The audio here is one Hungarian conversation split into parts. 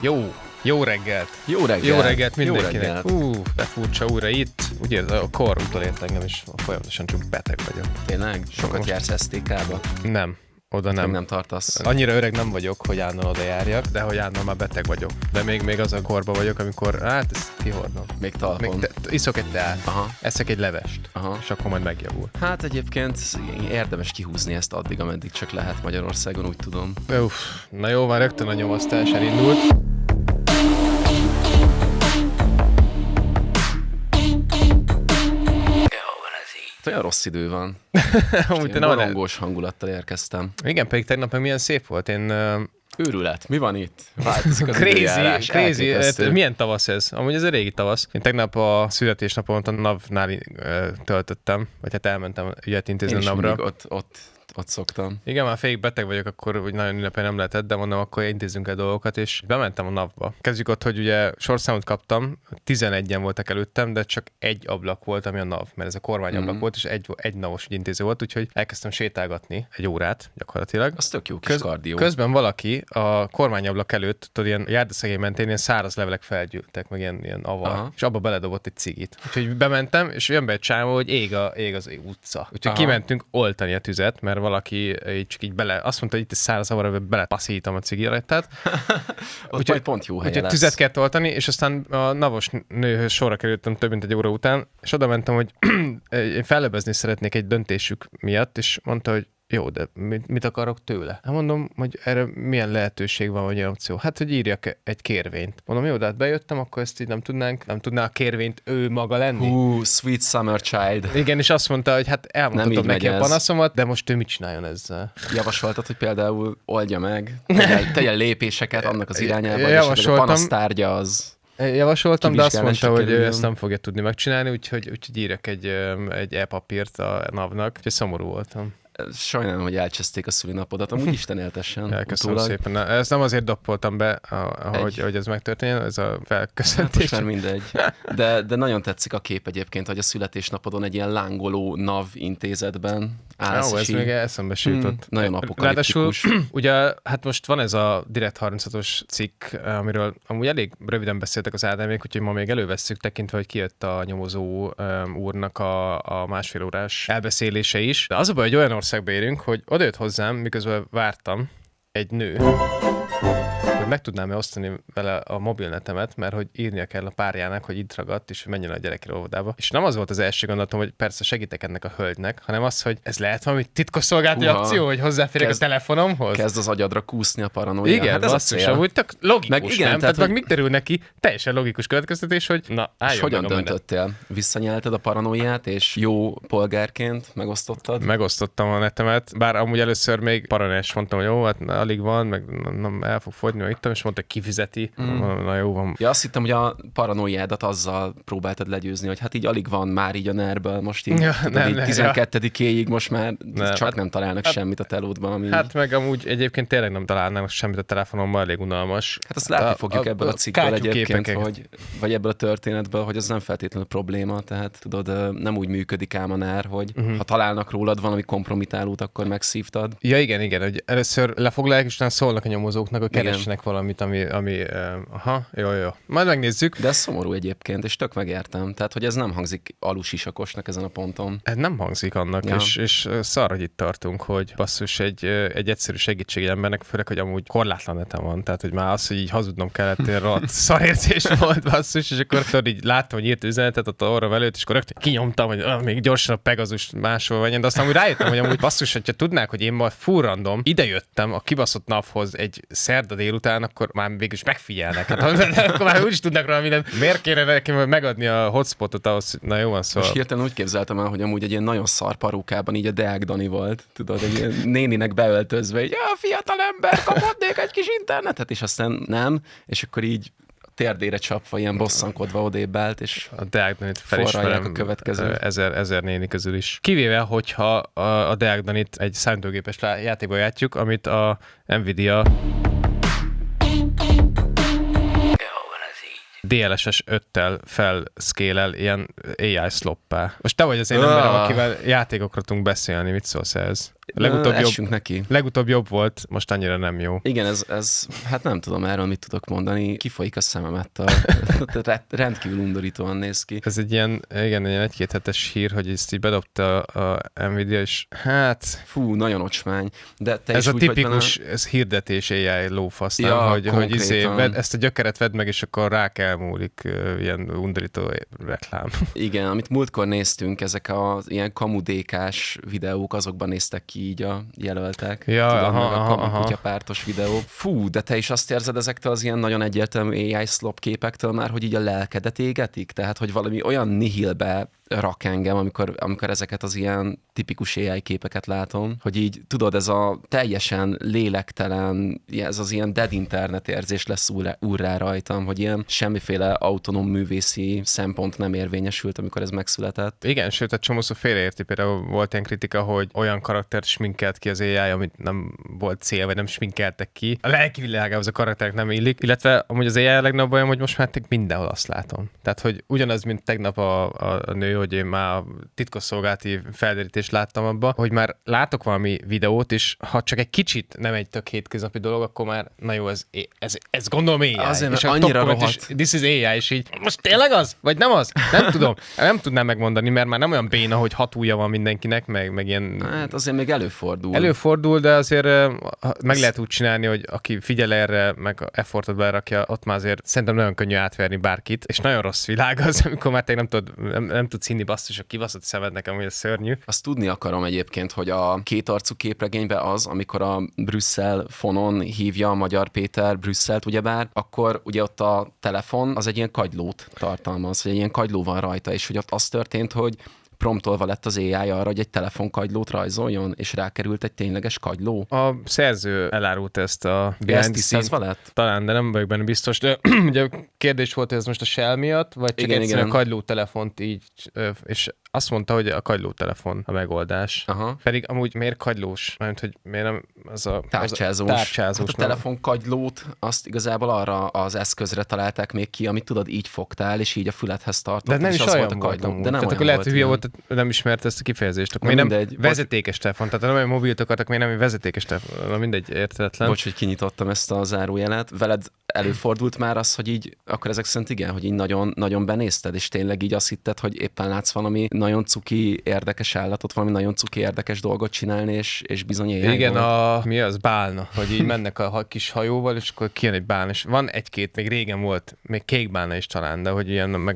Jó reggelt! Jó reggelt! Jó reggelt mindenkinek! Jó reggelt. De furcsa újra itt. Ugye a kor utolért engem, és folyamatosan csak beteg vagyok. Tényleg? Sokat Most- jársz STK-ba? Nem, oda nem. Nem tartasz? Annyira öreg nem vagyok, hogy állandóan oda járjak, de hogy állandóan már beteg vagyok. De még az a korba vagyok, amikor, hát ezt kihordom. Még talpon? Iszok egy teát, Aha. eszek egy levest, Aha. és akkor majd megjavul. Hát egyébként érdemes kihúzni ezt addig, ameddig csak lehet Magyarországon, úgy tudom. Uff, na jó, már rögtön a nyomasztás elindult. Olyan rossz idő van. Amúgy Ilyen borongós hangulattal érkeztem. Igen, pedig tegnap meg milyen szép volt. Én Őrület, mi van itt? Változik az időjárás, crazy. elképesztő. Milyen tavasz ez? Amúgy ez a régi tavasz. Én tegnap a születésnapomat a NAV-nál töltöttem, vagy hát elmentem ügyet Én intézni a is NAV-ra. mindig ott szoktam. Igen, már félig beteg vagyok, akkor úgy nagyon ünnepel nem lehetett, de mondom, akkor intézzünk el dolgokat, és bementem a NAV-ba. Kezdjük ott, hogy ugye sorszámot kaptam, 11-en voltak előttem, de csak egy ablak volt, ami a NAV, mert ez a kormányablak volt, és egy NAV-os ügyintéző volt, úgyhogy elkezdtem sétálgatni egy órát gyakorlatilag. Az tök jó kis kardió. Közben valaki a kormányablak előtt, tudod, ilyen járdaszegély mentén ilyen száraz levelek felgyűltek, meg ilyen avar, Aha. és abba beledobott egy cigit. Úgyhogy bementem, és jön be egy csávó, hogy ég az utca. Úgyhogy kimentünk oltani a tüzet, mert valaki így csak így azt mondta, hogy itt egy száraz avar, hogy belepaszítom a cigarettát. Ott majd pont jó helye úgyhogy lesz. tüzet kell oltani, és aztán a navos nőhöz sorra kerültem több mint egy óra után, és oda mentem, hogy én fellebezni szeretnék egy döntésük miatt, és mondta, hogy jó, de mit akarok tőle? Hát mondom, hogy erre milyen lehetőség van, vagy olyan opció? Hát, hogy írjak egy kérvényt. Mondom, jó, de hát bejöttem, akkor ezt így nem tudná a kérvényt ő maga lenni. Sweet summer child. Igen, és azt mondta, hogy hát elmondhatom Nem így neki megy a ez. panaszomat, de most ő mit csináljon ezzel? Javasoltad, hogy például oldja meg, tegyen lépéseket annak az irányába, és hogy a Javasoltam. panasztárgya az... Javasoltam, de azt Kivizsgálásra mondta, hogy ő kerüljön. ezt nem fogja tudni megcsinálni, úgyhogy írjak egy e-papírt a NAV-nak, úgyhogy szomorú voltam. Sajnálom, hogy elcseszték a szülinapodat, amúgy Isten éltessen. Elköszönöm utólag. szépen. Na, ezt nem azért doppoltam be, hogy ez megtörténjen, ez a Hát felköszöntés. most már mindegy. De nagyon tetszik a kép egyébként, hogy a születésnapodon egy ilyen lángoló NAV intézetben állsz, Ó, ez és még így eszembe se jutott. nagyon apokaliptikus. Ráadásul, ugye, hát most van ez a Direkt 36-os cikk, amiről amúgy elég röviden beszéltek az Ádámék, úgyhogy ma még elővesszük, tekintve, hogy kijött a nyomozó úrnak a másfél órás elbeszélése is. De az a baj, hogy olyan országba érünk, hogy odajött hozzám, miközben vártam, egy nő, hogy meg tudnám-e osztani vele a mobilnetemet, mert hogy írnia kell a párjának, hogy itt ragadt, és hogy menjen a gyerekre óvodába. És nem az volt az első gondolatom, hogy persze segítek ennek a hölgynek, hanem az, hogy ez lehet valami titkosszolgálati Uha. akció, hogy hozzáférek a Kezd- telefonomhoz. Kezd az agyadra kúszni a paranoia. Igen, hát ez a basszus, cél. amúgy tök logikus, Meg igen, nem? tehát, Tehát hogy- meg mit derül neki? Teljesen logikus következtetés, hogy na, És álljon hogyan meg a menet. döntöttél? Visszanyelted a paranoiát, és jó polgárként megosztottad? Megosztottam a netemet, bár amúgy először még paranoiás mondtam, hogy jó, hát alig van, meg nem el fog fogyni, meg ittam, és mondta, hogy kifizeti. Na jó van. Ja, azt hittem, hogy a paranoiádat azzal próbáltad legyőzni, hogy hát így alig van már így a NER-ből, most így, Ja, tudod, nem, így nem, 12-éig most már Nem, csak hát- nem találnak semmit a telódban, ami Hát meg amúgy egyébként tényleg nem találnának semmit a telefonomban, elég unalmas. Hát azt látni fogjuk ebből a cikkből egyébként, kátyúképeket. vagy ebből a történetből, hogy ez nem feltétlenül probléma, tehát tudod, nem úgy működik ám a NER, hogy ha találnak rólad valami kompromitálót, akkor megszívtad. Ja, igen, hogy először lefoglalják, és utána szólnak a nyomozóknak, hogy Igen. keressenek valamit, ami aha, jó. Majd megnézzük. De ez szomorú egyébként, és tök megértem. Tehát, hogy ez nem hangzik alusisakosnak ezen a ponton. Ez nem hangzik annak, Ja. és szar, hogy itt tartunk, hogy basszus egy egyszerű segítség egy embernek, főleg, hogy amúgy korlátlan netem van, tehát hogy már az, hogy így hazudnom kellett, ilyen rohadt szarérzés volt, basszus, és akkor tudod, így láttam, hogy írt üzenetet ott arra velőtt, és akkor rögtön kinyomtam, hogy még gyorsan a Pegasus máshol menjen, de aztán úgy rájöttem, hogy amúgy basszus, hogyha tudnák, hogy én majd full random idejöttem a kibaszott naphoz egy szerda délután, akkor már végülis megfigyelnek. Hát, akkor már úgyis tudnak róla mindent. Miért kéne nekem megadni a hotspotot ahhoz? Na jó van, szóval. Most hirtelen úgy képzeltem el, hogy amúgy egy ilyen nagyon szar parókában így a Deák Dani volt, tudod, egy ilyen néninek beöltözve, így, fiatal ember, kaphatnék egy kis internetet, és aztán nem, és akkor így térdére csapva, ilyen bosszankodva odébb állt, és A Deák Danit forralják felismerem a következő. ezer néni közül is. Kivéve, hogyha a Deák Danit egy számítógépes játékba játjuk, amit a Nvidia DLSS 5-tel felszkélel ilyen AI sloppá. Most te vagy az én emberem, akivel játékokra tudunk beszélni, mit szólsz ez? Essünk neki. Legutóbb jobb volt, most annyira nem jó. Igen, ez hát nem tudom erről mit tudok mondani. Kifolyik a szememet. Rendkívül undorítóan néz ki. Ez egy ilyen, igen, egy 1-2 hetes hír, hogy ezt így bedobta a Nvidia, és hát... Fú, nagyon ocsmány. De te ez is a tipikus ez hirdetés AI lófasz, nem? Ja, hogy ezt a gyökeret vedd meg, és akkor rá kell múlik ilyen undorító reklám. Igen, amit múltkor néztünk, ezek az ilyen kamudékás videók, azokban néztek ki így a jelöltek. Ja, Tudom, meg a kamukutyapártos videó. Fú, de te is azt érzed ezektől az ilyen nagyon egyértelmű AI slop képektől már, hogy így a lelkedet égetik? Tehát, hogy valami olyan nihilbe rak engem, amikor ezeket az ilyen tipikus AI képeket látom, hogy így tudod, ez a teljesen lélektelen, ez az ilyen dead internet érzés lesz úrrá rajtam, hogy ilyen semmiféle autonóm művészi szempont nem érvényesült, amikor ez megszületett. Igen, sőt, egy csomószor félreérti, például volt ilyen kritika, hogy olyan karaktert sminkelt ki az AI, amit nem volt cél, vagy nem sminkeltek ki. A lelki világához a karakterek nem illik, illetve amúgy az AI a legnagyobb bajom, hogy most már mindenhol azt látom. Tehát, hogy ugyanaz, mint tegnap a nő, hogy én már a titkosszolgálati felderítést láttam abba, hogy már látok valami videót, és ha csak egy kicsit nem egy tök hétköznapi dolog, akkor már, na jó, ez gondolom AI. Azért, és annyira rohadt. This is AI, és így, most tényleg az? Vagy nem az? Nem tudom. Nem tudnám megmondani, mert már nem olyan béna, hogy 6 ujja van mindenkinek, meg ilyen... Hát azért még előfordul. Előfordul, de azért meg lehet úgy csinálni, hogy aki figyel erre, meg effortot berakja, ott már azért szerintem nagyon könnyű átverni bárkit, és nagyon rossz világ az, amikor már nem tudsz hinni, basszus, a kibaszott szemed nekem, hogy ez szörnyű. Azt tudni akarom egyébként, hogy a kétarcú képregényben az, amikor a Brüsszel fonon hívja a Magyar Péter Brüsszelt, ugyebár, akkor ugye ott a telefon az egy ilyen kagylót tartalmaz, vagy egy ilyen kagyló van rajta, és hogy ott az történt, hogy promptolva lett az AI arra, hogy egy telefonkagylót rajzoljon, és rákerült egy tényleges kagyló. A szerző elárult ezt a behind the scenes lett? Talán, de nem vagyok benne biztos. De ugye kérdés volt, hogy ez most a Shell miatt, vagy csak egyszerűen a kagyló telefont így, és azt mondta, hogy a kagylótelefon a megoldás. Aha. Pedig amúgy miért kagylós? Mert hogy miért nem az a tárcsázós. Hát a telefonkagylót azt igazából arra az eszközre találták még ki, amit tudod, így fogtál, és így a füledhez tartott. De nem is is az olyan volt a kagyló. De nem tehát akkor lehet, hogy hülye volt, nem ismerte ezt a kifejezést. Akkor miért nem vezetékes telefon? Tehát nem olyan mobilt akartak, miért nem egy vezetékes telefon? Na mindegy, értetlen. Bocs, hogy kinyitottam ezt a zárójelet. Veled előfordult már az, hogy így, akkor ezek szerint igen, hogy így nagyon, nagyon benézted, és tényleg így azt hitted, hogy éppen látsz valami nagyon cuki érdekes állatot, valami nagyon cuki érdekes dolgot csinálni, és bizony ilyen. Igen, mi az? Bálna, hogy így mennek a kis hajóval, és akkor kijön egy bálna, és van egy-két, még régen volt, még kék bálna is talán, de hogy ilyen, meg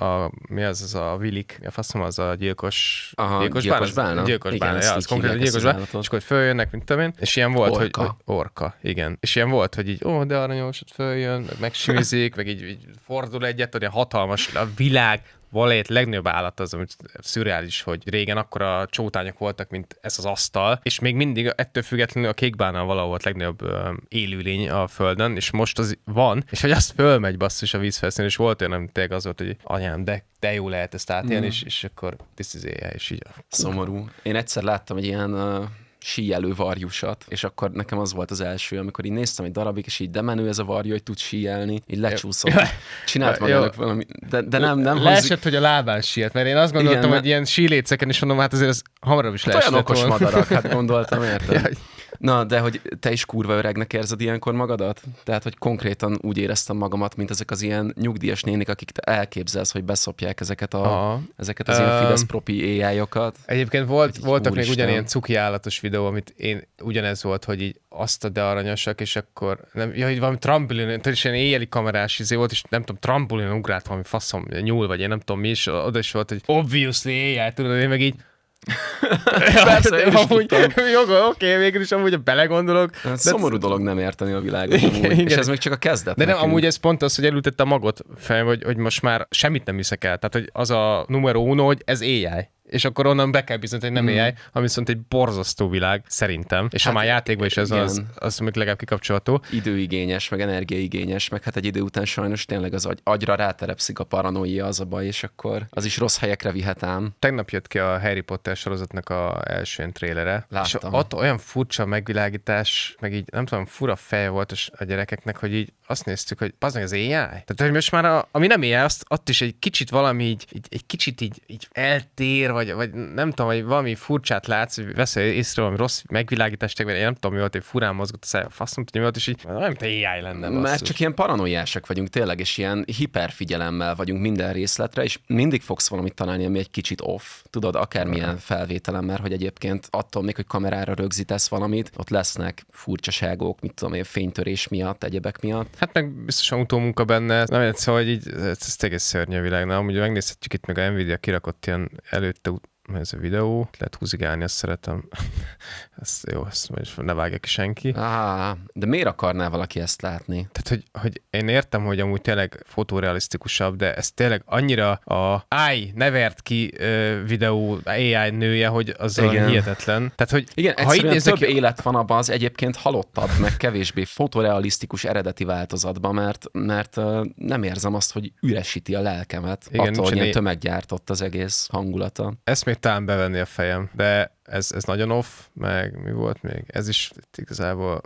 mi az a Vilik, faszom, az a gyilkos bálna? Gyilkos bálna, ja, az konkrétan gyilkos bálna, és akkor följönnek, mint tudom én, és ilyen volt, hogy orka, igen. És ilyen volt, hogy így, de aranyos, ott följön, megsimizik, meg így fordul egyet, hogy hatalmas a világ, valét legnagyobb állat az, amit szürreális, hogy régen akkora csótányok voltak, mint ez az asztal, és még mindig ettől függetlenül a kékbálnál valahol volt legnagyobb élőlény a földön, és most az van, és hogy azt fölmegy basszus a vízfelszínen, és volt olyan, amit tényleg az volt, hogy anyám, de jó lehet ezt átélni, és akkor this is AI, és így. Szomorú. Én egyszer láttam egy ilyen síelő varjusat, és akkor nekem az volt az első, amikor így néztem egy darabig, és így de menő ez a varjú, hogy tud síelni, így lecsúszott. Csinált magának valami, de nem leesett, hogy a lábán siet, mert én azt gondoltam, igen, hogy ilyen síléceken is mondom, hát azért ez hamarabb is leesett. Olyan okos madarak, hát gondoltam, érted? Na, de hogy te is kurva öregnek érzed ilyenkor magadat? Tehát, hogy konkrétan úgy éreztem magamat, mint ezek az ilyen nyugdíjas nénik, akik te elképzelsz, hogy beszopják ezeket az ilyen Fidesz propi AI-okat. Egyébként voltak még ugyanilyen cuki állatos videó, amit én ugyanez volt, hogy így azt de aranyosak, és akkor hogy valami trampolin, tehát is ilyen éjjeli kamerás volt, és nem tudom, trampolin ugrált valami faszom, nyúl, vagy én nem tudom mi, és oda is volt, hogy obviously AI, tudod, én meg így persze, én oké, végül is amúgy belegondolok. Hát szomorú dolog nem érteni a világot amúgy, és ez még csak a kezdet. De nem, amúgy ez pont az, hogy elültette a magot fel, hogy most már semmit nem viszek el. Tehát, hogy az a numero uno, hogy ez AI. És akkor onnan be kell bizonyítani, hogy nem AI, ami viszont egy borzasztó világ, szerintem. És hát, ha már játékban is ez az még legalább kikapcsolható. Időigényes, meg energiaigényes, meg hát egy idő után sajnos tényleg az agyra ráterepszik a paranoia, az a baj, és akkor az is rossz helyekre vihet ám. Tegnap jött ki a Harry Potter sorozatnak a első trélere. Láttam. És ott olyan furcsa megvilágítás, meg így nem tudom, fura feje volt a gyerekeknek, hogy így azt néztük, hogy az meg az AI. Tehát, hogy most már ami nem AI, azt is egy kicsit valami egy kicsit így eltér, vagy nem tudom, hogy valami furcsát látsz, hogy veszel észre valami rossz megvilágítást, vagy én nem tudom, mi volt, hogy furán mozgott a szája, faszom, hogy mi volt, és így nem, mint AI lenne. Mert csak ilyen paranoiásak vagyunk tényleg, és ilyen hiperfigyelemmel vagyunk minden részletre, és mindig fogsz valamit találni, ami egy kicsit off. Tudod, akármilyen felvételem, mert hogy egyébként attól még, hogy kamerára rögzítesz valamit, ott lesznek furcsaságok, mit tudom én, fénytörés miatt, egyebek miatt. Hát meg biztosan utómunka benne, nem egy szóval, hogy így, ez egész szörnyű a világ. Na, amúgy megnézhetjük itt meg a Nvidia kirakott ilyen előtte ez a videó, lehet húzigálni, azt szeretem. Ez jó, ezt ne vágja ki senki. De miért akarná valaki ezt látni? Tehát, hogy én értem, hogy amúgy tényleg fotorealisztikusabb, de ez tényleg annyira a ne vert ki videó AI nője, hogy az hihetetlen. Tehát, hogy igen, egyszerűen több élet van abban az egyébként halottabb, meg kevésbé fotorealisztikus eredeti változatban, mert nem érzem azt, hogy üresíti a lelkemet. Igen, attól, hogy ilyen tömeggyártott az egész hangulata. Ezt még talán bevenni a fejem, de ez nagyon off, meg mi volt még? Ez is igazából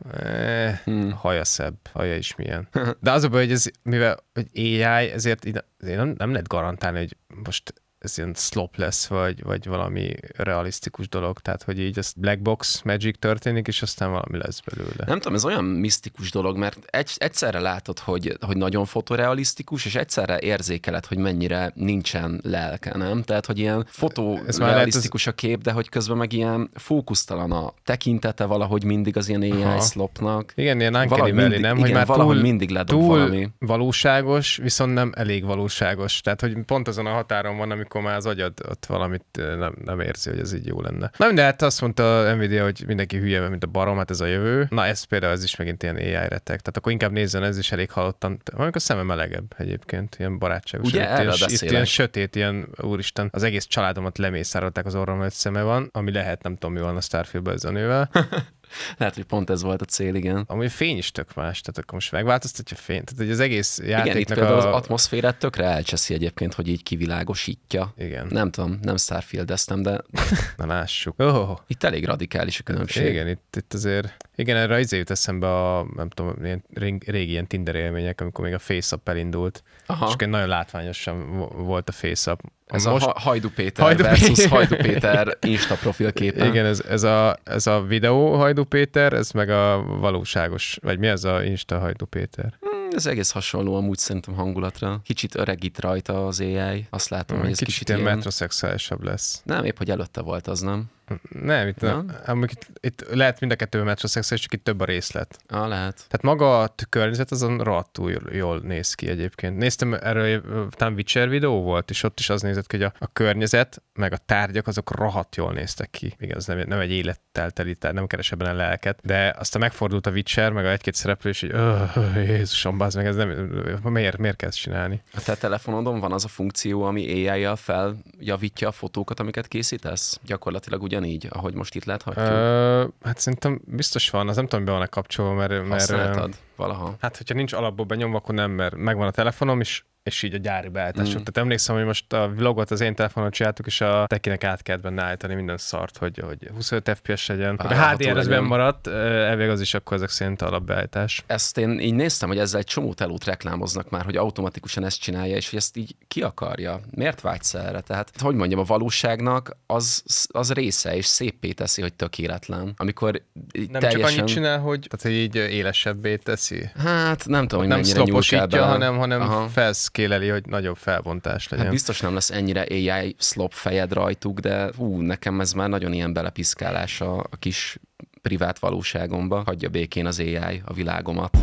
haja szebb, haja is milyen. De az a baj, hogy ez, mivel hogy AI, ezért nem lehet garantálni, hogy most ez ilyen slop lesz, vagy valami realisztikus dolog, tehát hogy így ez black box magic történik, és aztán valami lesz belőle. Nem tudom, ez olyan misztikus dolog, mert egyszerre látod, hogy nagyon fotorealisztikus, és egyszerre érzékeled, hogy mennyire nincsen lelke, nem? Tehát, hogy ilyen fotorealisztikus a kép, de hogy közben meg ilyen fókusztalan a tekintete valahogy mindig az ilyen AI slopnak. Igen, ilyen uncanny valley, nem? Hogy már valahogy mindig ledob valami. Valóságos, viszont nem elég valóságos. Tehát, hogy pont azon a határon van, amikor már az agyad ott valamit nem érzi, hogy ez így jó lenne. Na minden, hát azt mondta a Nvidia, hogy mindenki hülye, mint a barom, hát ez a jövő. Na ez például ez is megint ilyen AI retek. Tehát akkor inkább nézzen, ez is elég halottan. Amikor a szeme melegebb egyébként, ilyen barátságos. Ugye, itt ilyen sötét, ilyen úristen, az egész családomat lemészárolták, az orrom, hogy szeme van, ami lehet, nem tudom, mi van a Starfieldben ezzel a nővel. Lehet, hogy pont ez volt a cél, igen. Amúgy a fény is tök más, tehát akkor most megváltoztatja a fényt. Tehát hogy az egész játéknak igen, itt például az atmoszférát tökre elcseszi egyébként, hogy így kivilágosítja. Igen. Nem tudom, nem Starfield-eztem, de... Na lássuk. Itt elég radikális a különbség. Igen, itt azért... Igen, erre jut eszembe a, nem tudom, ilyen régi ilyen Tinder élmények, amikor még a FaceApp elindult. Aha. És nagyon látványosan volt a FaceApp. Ez most... a Hajdu Péter versus Hajdu Péter Insta profilképe. Igen, ez a videó Hajdu Péter, ez meg a valóságos, vagy mi az a Insta Hajdu Péter? Ez egész hasonló amúgy szerintem hangulatra. Kicsit öregít rajta az AI. Azt látom, hogy ez kicsit ilyen metroszexuálisabb lesz. Nem, épp hogy előtte volt az, nem? Nem, itt lehet mind a kettő metroszexuális, csak itt több a részlet. Lehet. Tehát maga a környezet azon rohadtul jól néz ki egyébként. Néztem erről, talán Witcher videó volt, és ott is az nézett ki, hogy a környezet, meg a tárgyak, azok rohadt jól néztek ki. Igaz, nem egy élettel teli, nem keres ebben a lelket, de aztán megfordult a Witcher, meg a egy-két szereplő, és így, Jézusom, bazd meg, ez nem, miért kell ezt csinálni? A te telefonodon van az a funkció, ami AI-jal feljavítja a fotókat, amiket készítesz? Gyakorlatilag ugyanígy, ahogy most itt láthatjuk? Hát szerintem biztos van, az nem tudom, hogy be van-e kapcsolva, mert használtad valaha? Hát, hogyha nincs alapból benyomva, akkor nem, mert megvan a telefonom is, és így a gyári beállítások. Tehát emlékszem, hogy most a vlogot az én telefonon csináltuk, és a tekinek át kellett benne állítani minden szart, hogy 25 FPS legyen. A HDR az benn maradt, elvég az is akkor ezek szerint alapbeállítás. Ezt én így néztem, hogy ezzel egy csomó telót reklámoznak már, hogy automatikusan ezt csinálja, és hogy ezt így ki akarja. Miért vágysz erre? Tehát, hogy mondjam, a valóságnak az része, és széppé teszi, hogy tökéletlen. Amikor nem teljesen... csak annyit csinál, hogy, tehát, hogy így élesebbé teszi. Hát nem tudom, hogy nem mennyire szloposítja, hanem felszkéleli, hogy nagyobb felbontás legyen. Hát biztos nem lesz ennyire AI slop fejed rajtuk, de nekem ez már nagyon ilyen belepiszkálás a kis privát valóságomba. Hagyja békén az AI a világomat.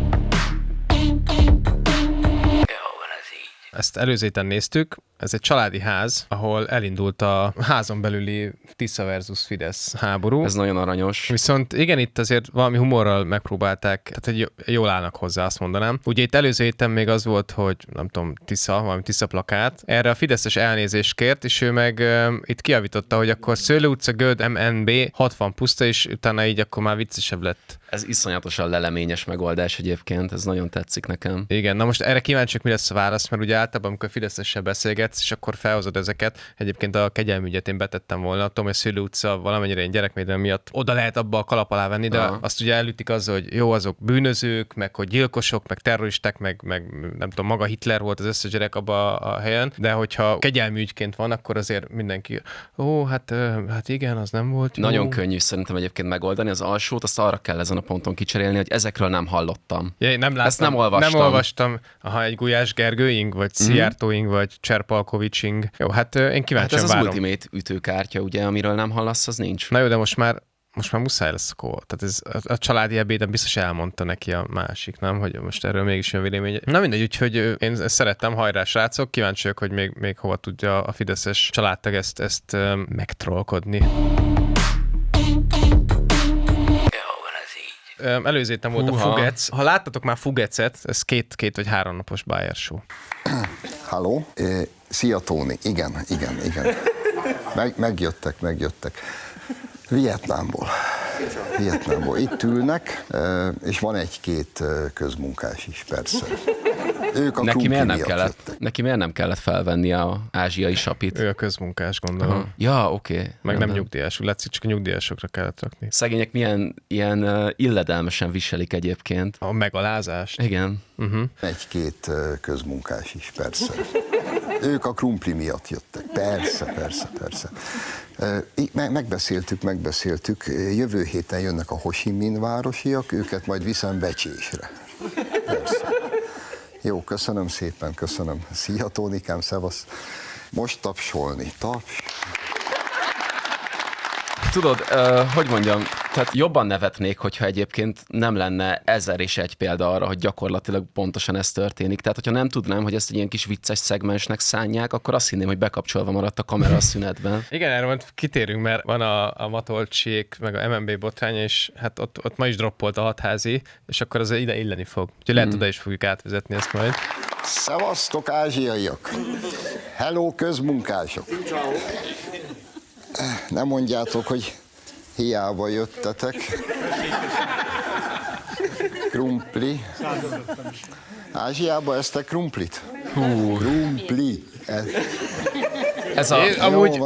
Ezt előző héten néztük, ez egy családi ház, ahol elindult a házon belüli Tisza versus Fidesz háború. Ez nagyon aranyos. Viszont igen, itt azért valami humorral megpróbálták, tehát hogy jól állnak hozzá, azt mondanám. Ugye itt előző héten még az volt, hogy nem tudom, valami Tisza plakát. Erre a Fideszes elnézést kért, és ő meg itt kijavította, hogy akkor Szőlő utca, Göd, MNB, 60 puszta, és utána így akkor már viccesebb lett. Ez iszonyatosan leleményes megoldás egyébként, ez nagyon tetszik nekem. Igen, na most erre kíváncsiak, mi lesz a válasz, mert ugye általában, amikor Fideszessel beszélget, beszélgetsz, és akkor felhozod ezeket. Egyébként a kegyelmi ügyet én betettem volna, tudom, hogy a Szőlő utca valamennyire én gyerekvédelem miatt oda lehet abba a kalap alá venni, de azt ugye elütik azzal, hogy jó, azok bűnözők, meg hogy gyilkosok, meg terroristák, meg nem tudom, maga Hitler volt az összes gyerek abba a helyen, de hogyha kegyelmi ügyként van, akkor azért mindenki, hát igen, az nem volt jó. Nagyon könnyű szerintem egyébként megoldani az alsót, azt arra kell ezen a ponton kicserélni, hogy ezekről nem hallottam. Ja, én nem láttam, ezt nem olvastam. Nem olvastam, egy Gulyás Gergőing, vagy Szijjártóing, vagy Cserpalkovicsing. Jó, hát én kíváncsian ez várom. Az Ultimate ütőkártya, ugye, amiről nem hallasz, az nincs. Na jó, de most már muszáj lesz akkor. Tehát ez a családi ebéden biztos elmondta neki a másik, nem? Hogy most erről mégis jön vélemény. Na mindegy, úgyhogy én ezt szerettem, hajrá srácok, kíváncsi vagyok, hogy még hova tudja a fideszes családtag ezt megtrollkodni. Előző héten volt a Fugec. Ha láttatok már Fugecet, ez 2 vagy 3 napos Bayer show. Halló? Szia Tóni. Igen. Megjöttek. Vietnámból. Itt ülnek, és van 1-2 közmunkás is, persze. Ők a neki miért nem kellett felvenni a ázsiai sapit? Ő a közmunkás, gondolom. Ja, oké. Meg nem nyugdíjas, látszik, csak a nyugdíjasokra kellett rakni. Szegények milyen ilyen illedelmesen viselik egyébként. A megalázást? Igen. 1-2 közmunkás is, persze. Ők a krumpli miatt jöttek. Persze. Megbeszéltük. Jövő héten jönnek a Ho Chi Minh városiak, őket majd viszem becsésre. Persze. Jó, köszönöm szépen. Szia Tónikám, szevasz. Most tapsolni. Tudod, hogy mondjam, tehát jobban nevetnék, hogyha egyébként nem lenne 1001 példa arra, hogy gyakorlatilag pontosan ez történik. Tehát, hogyha nem tudnám, hogy ezt egy ilyen kis vicces szegmensnek szánják, akkor azt hinném, hogy bekapcsolva maradt a kamera a szünetben. Igen, erre majd kitérünk, mert van a Matolcsiék, meg a MNB botránya, és hát ott ma is droppolt a hatházi, és akkor az ide illeni fog. Úgyhogy lehet oda is fogjuk átvezetni ezt majd. Szevasztok, ázsiaiak! Hello, közmunkások! Nem mondjátok, hogy hiába jöttetek. Krumpli. Ázsiába eztek krumplit? Krumpli. Ez a... Amúgy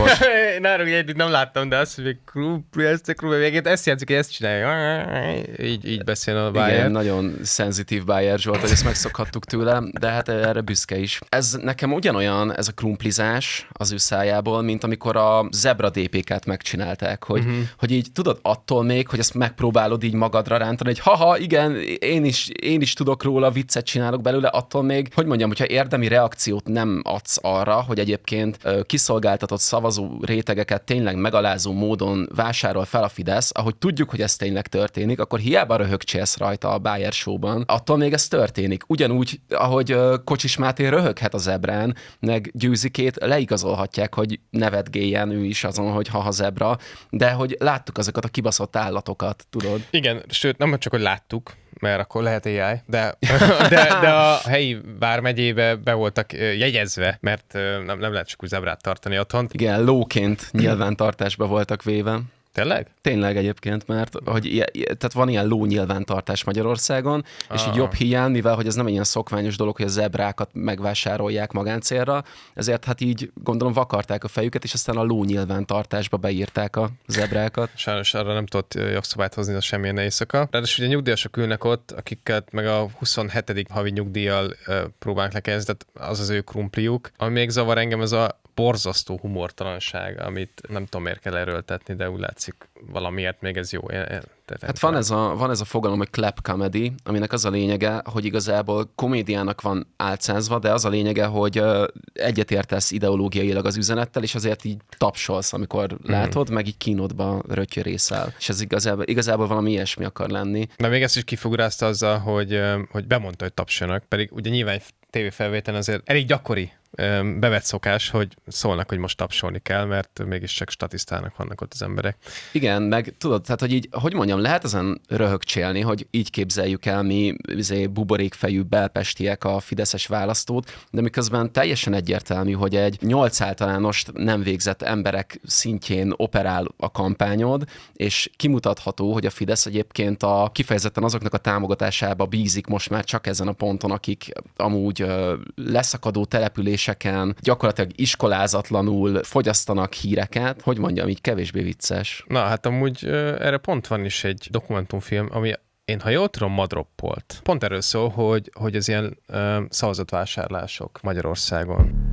együtt nem láttam, de azt, hogy krumpli, ezt játszik, hogy ezt csinálja. Így beszél a Bayer. Igen, nagyon szenzitív Bayer Zsolt, hogy ezt megszokhattuk tőle, de hát erre büszke is. Ez nekem ugyanolyan, ez a krumplizás az ő szájából, mint amikor a Zebra DPK-t megcsinálták, hogy így tudod attól még, hogy ezt megpróbálod így magadra rántani, hogy haha, igen, én is tudok róla, viccet csinálok belőle, attól még, hogy mondjam, hogyha érdemi reakciót nem adsz arra, hogy egyébként kiszolgáltatott szavazó rétegeket tényleg megalázó módon vásárol fel a Fidesz, ahogy tudjuk, hogy ez tényleg történik, akkor hiába röhögcsélsz rajta a Bayer show-ban, attól még ez történik. Ugyanúgy, ahogy Kocsis Máté röhöghet a Zebrán, meg Győzikét leigazolhatják, hogy nevetgéljen ő is azon, hogy haha Zebra, de hogy láttuk azokat a kibaszott állatokat, tudod? Igen, sőt, nem csak, hogy láttuk, mert akkor lehet AI, de a helyi vármegyébe be voltak jegyezve, mert nem lehet csak úgy zebrát tartani otthon. Igen, lóként nyilvántartásba voltak véve. Tényleg? Tényleg egyébként, mert hogy tehát van ilyen ló nyilvántartás Magyarországon, és így jobb hiány, mivel hogy ez nem egy ilyen szokványos dolog, hogy a zebrákat megvásárolják magáncélra, ezért hát így gondolom vakarták a fejüket, és aztán a ló nyilvántartásba beírták a zebrákat. Sajnos arra nem tudott jogszabályt hozni, az semmilyen éjszaka. Ráadásul ugye nyugdíjasok ülnek ott, akiket meg a 27. havi nyugdíjjal próbálnak lekezdeni, tehát az ő krumpliuk. Ami még zavar engem, ez a borzasztó humortalanság, amit nem tudom miért kell erőltetni, de úgy látszik valamiért még ez jó. Hát van ez a fogalom, hogy clap comedy, aminek az a lényege, hogy igazából komédiának van álcázva, de az a lényege, hogy egyetértesz ideológiailag az üzenettel, és azért így tapsolsz, amikor látod, meg így kínodba rötyörészel. És ez igazából valami ilyesmi akar lenni. De még ezt is kifugurázta azzal, hogy bemondta, hogy tapsolnak, pedig ugye nyilván tévéfelvételen azért elég gyakori bevett szokás, hogy szólnak, hogy most tapsolni kell, mert mégiscsak statisztának vannak ott az emberek. Igen, meg tudod, tehát, hogy így, hogy mondjam, lehet ezen röhögcsélni, hogy így képzeljük el mi buborékfejű belpestiek a fideszes választót, de miközben teljesen egyértelmű, hogy egy 8 általánost nem végzett emberek szintjén operál a kampányod, és kimutatható, hogy a Fidesz egyébként kifejezetten azoknak a támogatásába bízik most már csak ezen a ponton, akik amúgy leszakadó település üléseken, gyakorlatilag iskolázatlanul fogyasztanak híreket, hogy mondjam, így kevésbé vicces. Na, hát amúgy erre pont van is egy dokumentumfilm, ami én, ha jól tudom, madroppolt. Pont erről szól, hogy az ilyen szavazatvásárlások Magyarországon.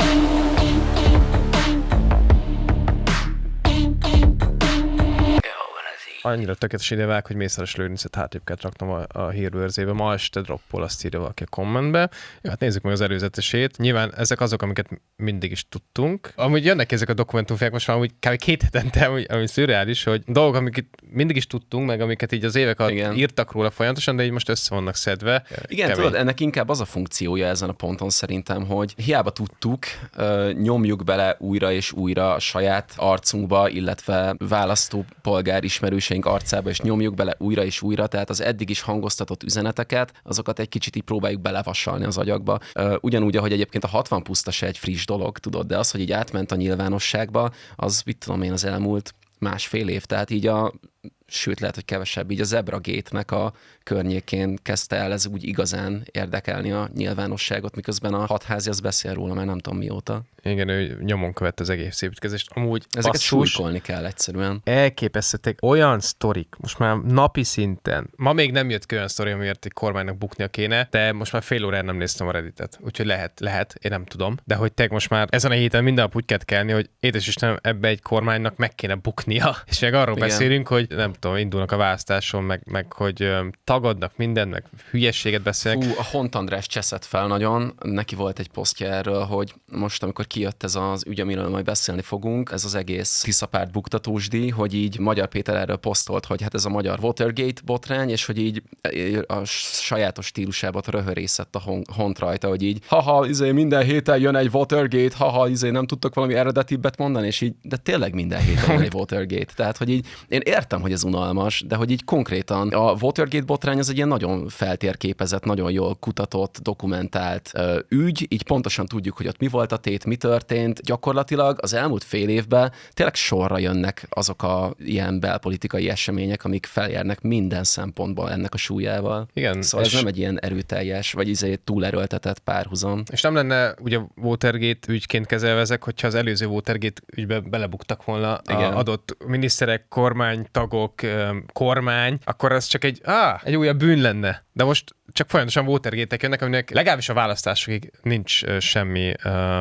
Annyira tökéletes ide vág, hogy Mészáros Lőrincet hátrébb kellett raknom a hírőrzébe. Ma este droppol, azt írja valaki a kommentbe. Jó, hát nézzük meg az előzetesét. Nyilván ezek azok, amiket mindig is tudtunk. Amúgy jönnek ezek a dokumentumfilmek most már úgy kb. 2 hetente, ami szürreális, hogy dolgok, amiket mindig is tudtunk, meg amiket így az évek alatt írtak róla folyamatosan, de így most össze vannak szedve. Igen, tudod, ennek inkább az a funkciója ezen a ponton szerintem, hogy hiába tudtuk, nyomjuk bele újra és újra a saját arcunkba, illetve választópolgár ismerőseink arcába, és nyomjuk bele újra és újra, tehát az eddig is hangoztatott üzeneteket, azokat egy kicsit így próbáljuk belevassalni az agyakba. Ugyanúgy, ahogy egyébként a 60 puszta se egy friss dolog, tudod, de az, hogy így átment a nyilvánosságba, az, mit tudom én, az elmúlt 1,5 év, tehát így sőt, lehet, hogy kevesebb, így a Zebragate-nek a környékén kezdte el ez úgy igazán érdekelni a nyilvánosságot, miközben a Hatházi az beszél róla, mert nem tudom mióta. Igen, ő nyomon követte az egész építkezést. Amúgy ezeket súlykolni kell egyszerűen. Elképesztettek olyan sztorik, most már napi szinten. Ma még nem jött ki olyan sztori, amiért egy kormánynak buknia kéne, de most már fél órára nem néztem a Redditet. Úgyhogy lehet, én nem tudom. De hogy te most már ezen a héten minden nap úgy kell kelni, hogy édes Istenem, ebbe egy kormánynak meg kéne buknia. És meg arról beszélünk, hogy nem tudom, indulnak a választáson, meg hogy tagadnak mindent, meg hülyességet beszélnek. A Hont András cseszett fel nagyon, neki volt egy posztja erről, hogy most, amikor kijött ez az ügy, amiről majd beszélni fogunk, ez az egész Tiszapárt buktatósdíj, hogy így Magyar Péter erről posztolt, hogy hát ez a magyar Watergate botrány, és hogy így a sajátos stílusában röhörészett a Hont rajta, hogy így haha, minden héten jön egy Watergate, haha, nem tudtok valami eredetibbet mondani, és így, de tényleg minden héten jön egy Watergate. Tehát, hogy így én értem, hogy ez unalmas, de hogy így konkrétan a Watergate botrány az egy ilyen nagyon feltérképezett, nagyon jól kutatott, dokumentált ügy, így pontosan tudjuk, hogy ott mi volt a tét, mi történt. Gyakorlatilag az elmúlt fél évben tényleg sorra jönnek azok a ilyen belpolitikai események, amik feljárnak minden szempontból ennek a súlyával. Igen. Szóval ez nem egy ilyen erőteljes, vagy túlerőltetett párhuzam. És nem lenne ugye Watergate ügyként kezelve ezek, hogyha az előző Watergate ügybe belebuktak volna adott miniszterek, kormánytagok, kormány, akkor ez csak egy újabb bűn lenne. De most csak folyamatosan Watergate-ek jönnek, aminek legalábbis a választásokig nincs semmi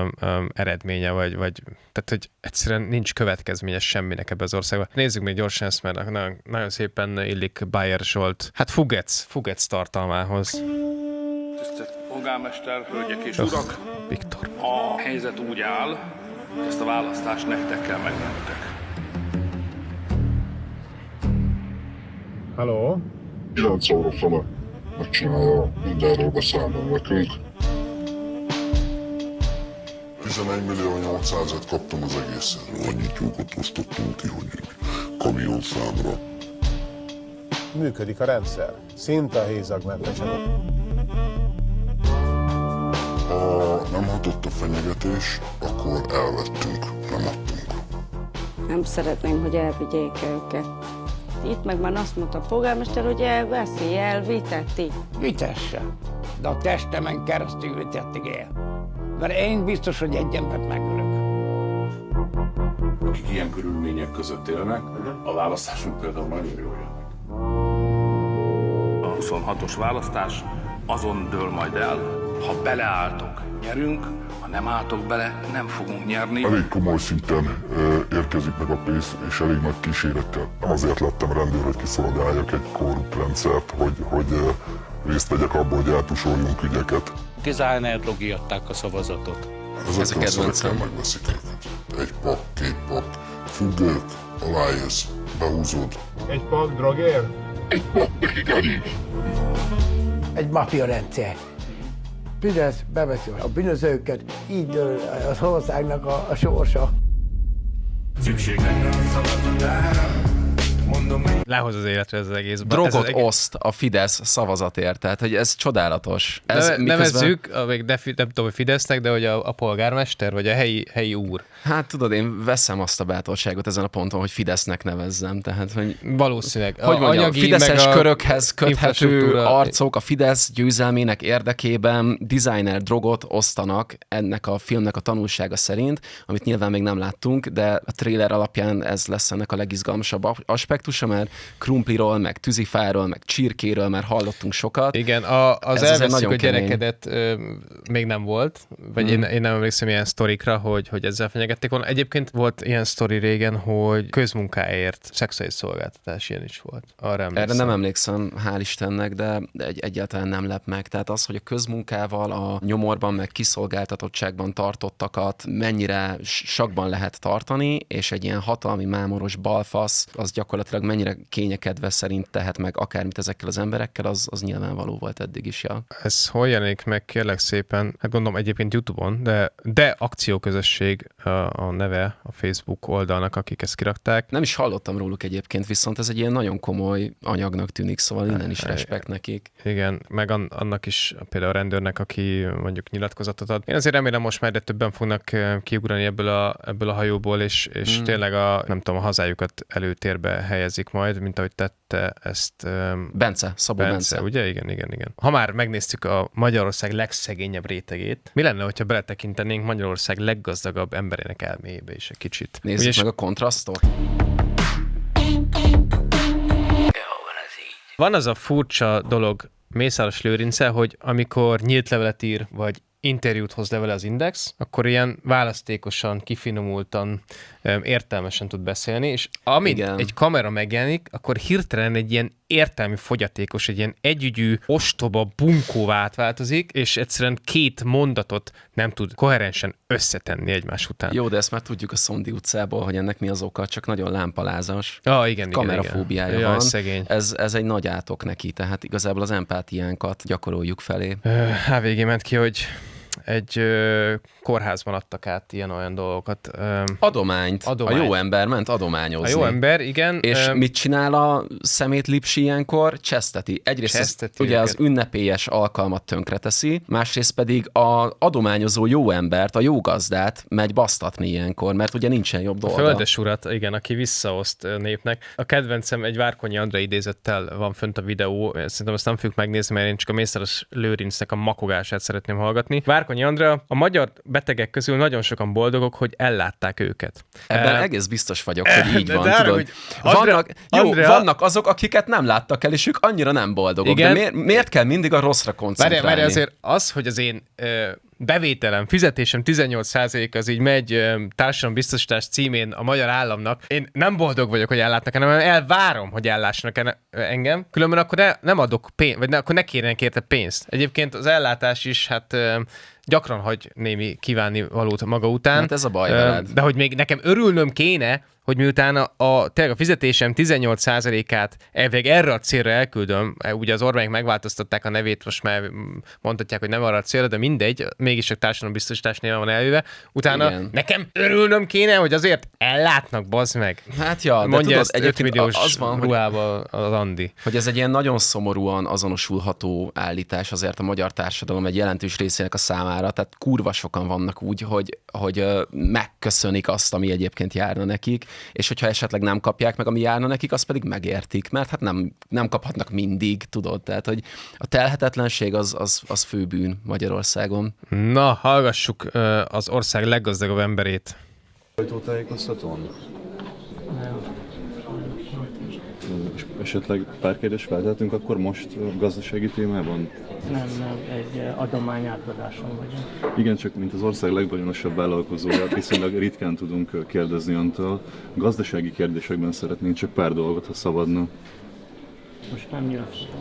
eredménye, vagy tehát, hogy egyszerűen nincs következménye semminek ebbe az országban. Nézzük még gyorsan ezt, mert nagyon szépen illik Bayer Zsolt. Hát Fugec tartalmához. Tisztelt polgármester, hölgyek és urak! Viktor. A helyzet úgy áll, hogy ezt a választást nektek kell megnyernetek. Halló? 9 óra fele megcsinálja mindenről beszámol nekünk. 11.800.000 kaptam az egészen. Annyi tyúkot osztottunk ki, hogy egy kamionszámra. Működik a rendszer. Szinte hézagmentesen. Ha nem hatott a fenyegetés, akkor elvettünk, nem adtunk. Nem szeretném, hogy elvigyék őket. Itt meg már azt mondta a polgármester, hogy elveszi, elviteti. Vitesse, de a testemen keresztül vitetik el. Mert én biztos, hogy egy embert megölök. Akik ilyen körülmények között élnek, a választásunk például nagyon jól jönnek. A 26-os választás azon dől majd el. Ha beleálltok, nyerünk, ha nem álltok bele, nem fogunk nyerni. Elég komoly szinten érkezik meg a pénz, és elég nagy kísérettel. Nem azért lettem rendőr, hogy kiszolgáljak egy korrupt rendszert, hogy részt vegyek abban, hogy eltusoljunk ügyeket. 14 logi adták a szavazatot. Ezekkel a szerekkel megveszik őket. Egy pak, 2 pak, függők, aláérsz, behúzod. Egy pak drogér? Egy pak, nekik elég. Egy maffia rendszer. Fidesz beveszi a bűnözőket, így dől az országnak a sorsa. Szükség lenne a szavazatára, mondd Lehoz az életre ez az egész. Drogot oszt a Fidesz szavazatért, tehát hogy ez csodálatos. Ez nevezzük, még nem tudom, hogy Fidesznek, de hogy a polgármester, vagy a helyi úr. Hát tudod, én veszem azt a bátorságot ezen a ponton, hogy Fidesznek nevezzem, tehát hogy... Valószínűleg. Hogy mondjam, fideszes körökhez köthető arcok a Fidesz győzelmének érdekében designer drogot osztanak ennek a filmnek a tanulsága szerint, amit nyilván még nem láttunk, de a trailer alapján ez lesz ennek a legizgalmasabb aspektusa, mert krumpliról, meg tűzifáról, meg csirkéről már hallottunk sokat. Igen, az elveszik a gyerekedet még nem volt, vagy én nem emlékszem ilyen sztorikra, hogy ezzel fenyegették volna. Egyébként volt ilyen sztori régen, hogy közmunkáért szexuális szolgáltatás ilyen is volt. Erre nem emlékszem, hál' Istennek, de egyáltalán nem lep meg. Tehát az, hogy a közmunkával, a nyomorban, meg kiszolgáltatottságban tartottakat mennyire sakban lehet tartani, és egy ilyen hatalmi mámoros balfasz, az gyakorlatilag mennyire kényekedve szerint tehet meg akármit ezekkel az emberekkel, az nyilvánvaló volt eddig is. Ja. Ez hol jelenik meg, kérlek szépen? Hát gondolom egyébként YouTube-on, de akcióközösség a neve a Facebook oldalnak, akik ezt kirakták. Nem is hallottam róluk egyébként, viszont ez egy ilyen nagyon komoly anyagnak tűnik, szóval innen is respekt nekik. Igen, meg annak is például a rendőrnek, aki mondjuk nyilatkozatot ad. Én azért remélem most már, de többen fognak kiugrani ebből a hajóból, és tényleg a hazájukat előtérbe helyezik majd, mint ahogy tette ezt Szabó Bence. Ugye? Igen. Ha már megnéztük a Magyarország legszegényebb rétegét, mi lenne, hogyha beletekintenénk Magyarország leggazdagabb emberének elméjébe is egy kicsit? Nézzük meg a kontrasztot. Van az a furcsa dolog Mészáros Lőrinccel, hogy amikor nyílt levelet ír, vagy interjút hoz le vele az Index, akkor ilyen választékosan, kifinomultan, értelmesen tud beszélni, és amint egy kamera megjelenik, akkor hirtelen egy ilyen értelmi fogyatékos, egy ilyen együgyű, ostoba bunkóvá átváltozik, és egyszerűen két mondatot nem tud koherensen összetenni egymás után. Jó, de ezt már tudjuk a Szondi utcából, hogy ennek mi az oka, csak nagyon lámpalázas. Igen. Kamerafóbiája van. Szegény. Ez egy nagy átok neki, tehát igazából az empátiánkat gyakoroljuk felé. HVG ment ki, hogy egy kórházban adtak át ilyen-olyan dolgokat. Adományt. A jó ember ment adományozni. A jó ember, igen. És mit csinál a szemét Lipsi ilyenkor? Cseszteti. Egyrészt ugye az ünnepélyes alkalmat tönkreteszi, másrészt pedig az adományozó jó embert, a jó gazdát megy basztatni ilyenkor, mert ugye nincsen jobb dolga. A földes urat, igen, aki visszaoszt népnek. A kedvencem egy Várkonyi Andrei idézettel van fönt a videó, szerintem azt nem fogjuk megnézni, mert én csak a Mészáros Lőrincnek a makogását szeretném hallgatni. Várkonyi Andrea, a magyar betegek közül nagyon sokan boldogok, hogy ellátták őket. Ebben egész biztos vagyok, hogy így van, tudod. Vannak azok, akiket nem láttak el, és ők annyira nem boldogok. Igen. De miért kell mindig a rosszra koncentrálni? Várj, azért az, hogy az én bevételem, fizetésem 18% az így megy társadalombiztosítás címén a magyar államnak. Én nem boldog vagyok, hogy ellátnak, hanem elvárom, hogy ellássanak engem. Különben akkor nem adok pénzt, vagy akkor ne kérjenek érte pénzt. Egyébként az ellátás is, hát gyakran hagy némi kívánni valót maga után. Hát ez a baj veled. De hogy még nekem örülnöm kéne, hogy miután tényleg a fizetésem 18%-át erre a célra elküldöm, ugye az Orbánik megváltoztatták a nevét, most már mondhatják, hogy nem arra a célra, de mindegy, mégis csak társadalombiztosítás néven van eljöve. Utána nekem örülnöm kéne, hogy azért ellátnak, bazd meg. Hát ja, mondja tudod, ezt 5 milliós az van, ruhával az Andi. Hogy ez egy ilyen nagyon szomorúan azonosulható állítás azért a magyar társadalom egy jelentős részének a számára, tehát kurva sokan vannak úgy, hogy megköszönik azt, ami egyébként járna nekik, és hogyha esetleg nem kapják meg, ami járna nekik, azt pedig megértik, mert hát nem kaphatnak mindig, tudod, tehát hogy a telhetetlenség az főbűn Magyarországon. Na, hallgassuk az ország leggazdagabb emberét. Sajtótájékoztatón? Nem. Esetleg pár kérdést feltehetünk akkor most a gazdasági témában? Nem, egy adományátadáson vagyunk. Igen, csak mint az ország legvagyonosabb vállalkozója, viszonylag ritkán tudunk kérdezni öntől. Gazdasági kérdésekben szeretnénk csak pár dolgot, ha szabadna. Most nem nyilatkozom.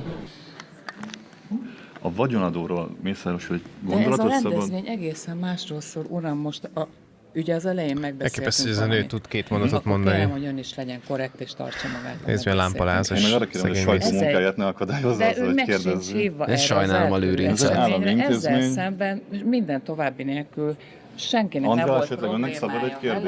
A vagyonadóról, Mészáros, hogy gondolatot szabad? De ez a rendezvény egészen másról szól, uram, most ugye az elején megbeszéltünk persze, hogy ez a nő tud két mondatot mondani. Kérem, hogy ön is legyen korrekt és tartsa magát. Nézd, milyen lámpalázas. Én meg arra kérem, hogy a sajtó munkáját ne akadályozza azzal, hogy kérdezzünk. Ez sajnálom a Lőrincet. Ezzel szemben minden további nélkül senkinek nem volt esetleg önnek szabad egy kérdést?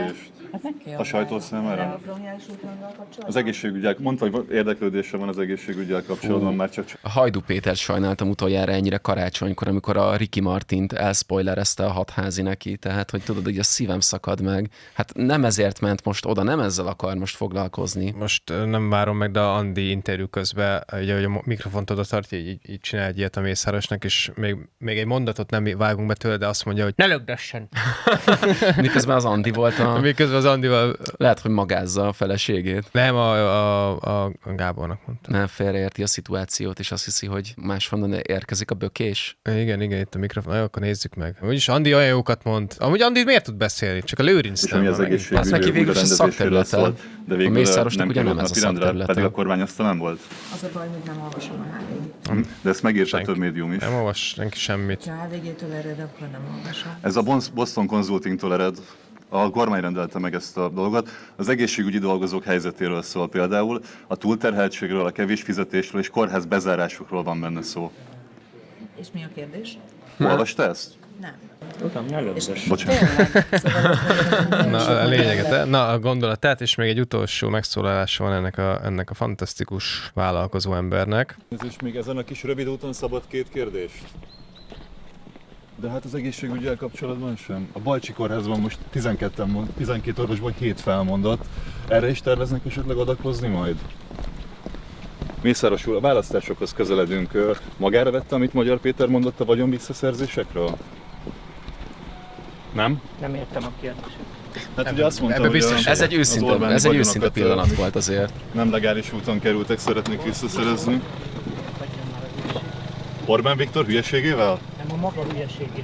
A sajtó számára? Az egészségügyel, mondta, hogy érdeklődésre van az egészségügyel kapcsolatban, már csak... A Hajdú Pétert sajnáltam utoljára ennyire karácsonykor, amikor a Ricky Martint elspoilerezte a Hatházi neki, tehát hogy tudod, hogy a szívem szakad meg. Hát nem ezért ment most oda, nem ezzel akar most foglalkozni. Most nem várom meg, de Andi interjú közben, ugye, hogy a mikrofont oda tartja, így csinál egy ilyet a Mészárosnak, és még egy mondatot nem vágunk be tőle, de azt mondja, hogy ne lögdessen. Miközben az Andi volt Miközben az Andival... Lehet, hogy magázza a feleségét. Nem, a Gábornak mondta. Nem félreérti a szituációt, és azt hiszi, hogy máshonnan érkezik a bökés. Igen, itt a mikrofon. Jó, akkor nézzük meg. Úgyis Andi olyan jókat mond. Amúgy Andi miért tud beszélni? Csak a Lőrinc nem. És ami az egészségügy neki végül is a szakterülete. De végül a Mészárosnak nem ugye nem került ez a szakterülete. pedig a kormány azt nem volt. Az a baj, hogy nem olvasom a HVG. De ezt megírta több médium is. Nem olvas senki semmit. Ha a HVG-től ered, akkor nem olvasom. Ez a Boston Consulting-tól ered. A kormány rendelte meg ezt a dolgot. Az egészségügyi dolgozók helyzetéről szól például, a túlterheltségről, a kevés fizetésről és kórház bezárásokról van benne szó. És mi a kérdés? Olvasta ezt? Nem. Tudom, ne lögdös. Bocsánat. Na, a lényeget, a gondolatát, és még egy utolsó megszólalása van ennek a fantasztikus vállalkozó embernek. És még ezen a kis rövid úton szabad két kérdést? De hát az egészségügyel kapcsolatban sem. A Balcsi Kórházban most 12 orvosból 7 felmondott. Erre is terveznek esetleg adakozni majd? Mészáros úr, a választásokhoz közeledünk. Magára vette, amit Magyar Péter mondott a vagyon visszaszerzésekről? Nem? Nem értem a kérdést. Hát ugye azt mondta, hogy ez egy őszinte pillanat volt azért. Nem legális úton kerültek, szeretnék visszaszerezni. Orbán Viktor hülyeségével? Nem, a maga hülyeségével.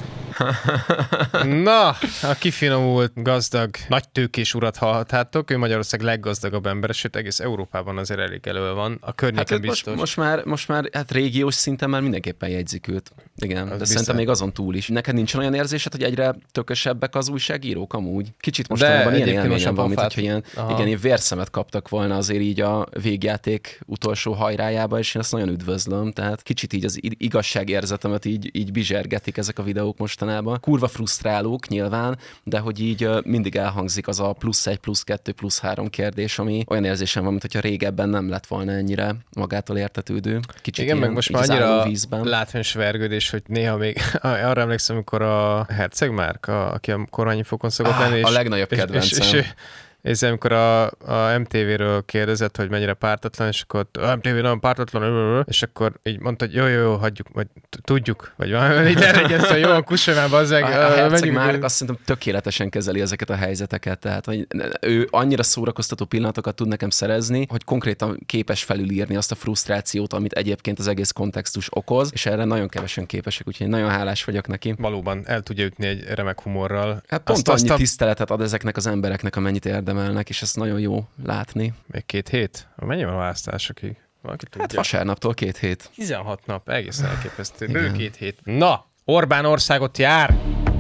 Na, a kifinomult, gazdag, nagytőkés urat hallhattátok, ő Magyarország leggazdagabb ember, sőt egész Európában azért elég elő van, a környéken hát biztos. Most már hát régiós szinten már mindenképpen jegyzik őt. Igen, de szerintem még azon túl is. Neked nincs olyan érzésed, hogy egyre tökösebbek az újságírók amúgy? Kicsit mostanában ilyen élményem van, mint hogyha ilyen vérszemet kaptak volna azért így a végjáték utolsó hajrájába, és én ezt nagyon üdvözlöm, tehát kicsit így az igazságérzetemet így bizsergetik ezek a videók mostanában. Kurva frusztrálók nyilván, de hogy így mindig elhangzik az a +1, +2, +3 kérdés, ami olyan érzésem van, mintha régebben nem lett volna ennyire magától értetődő. Kicsit igen, ilyen, meg most már annyira látványos vergődés, hogy néha még arra emlékszem, amikor a Herceg Márk, aki a kormányi fokon szokott lenni. A legnagyobb kedvencem. És amikor a MTV-ről kérdezett, hogy mennyire pártatlan, és akkor a MTV nagyon pártatlan, és akkor így mondta, hogy jó, hagyjuk, vagy tudjuk, vagy valami, így leregyezt, hogy jó, kussolj már, bazzeg. A Herceg Márk azt szerintem tökéletesen kezeli ezeket a helyzeteket, tehát hogy ő annyira szórakoztató pillanatokat tud nekem szerezni, hogy konkrétan képes felülírni azt a frusztrációt, amit egyébként az egész kontextus okoz, és erre nagyon kevesen képesek, úgyhogy nagyon hálás vagyok neki. Valóban el tudja ütni egy remek humorral. Hát pont annyi tiszteletet ad ezeknek az embereknek, amennyit érdemelnek, és ezt nagyon jó látni. Még 2 hét? Mennyi van a választásokig? Hát vasárnaptól 2 hét. 16 nap, egész elképesztő. Bő 2 hét. Na, Orbán országot jár!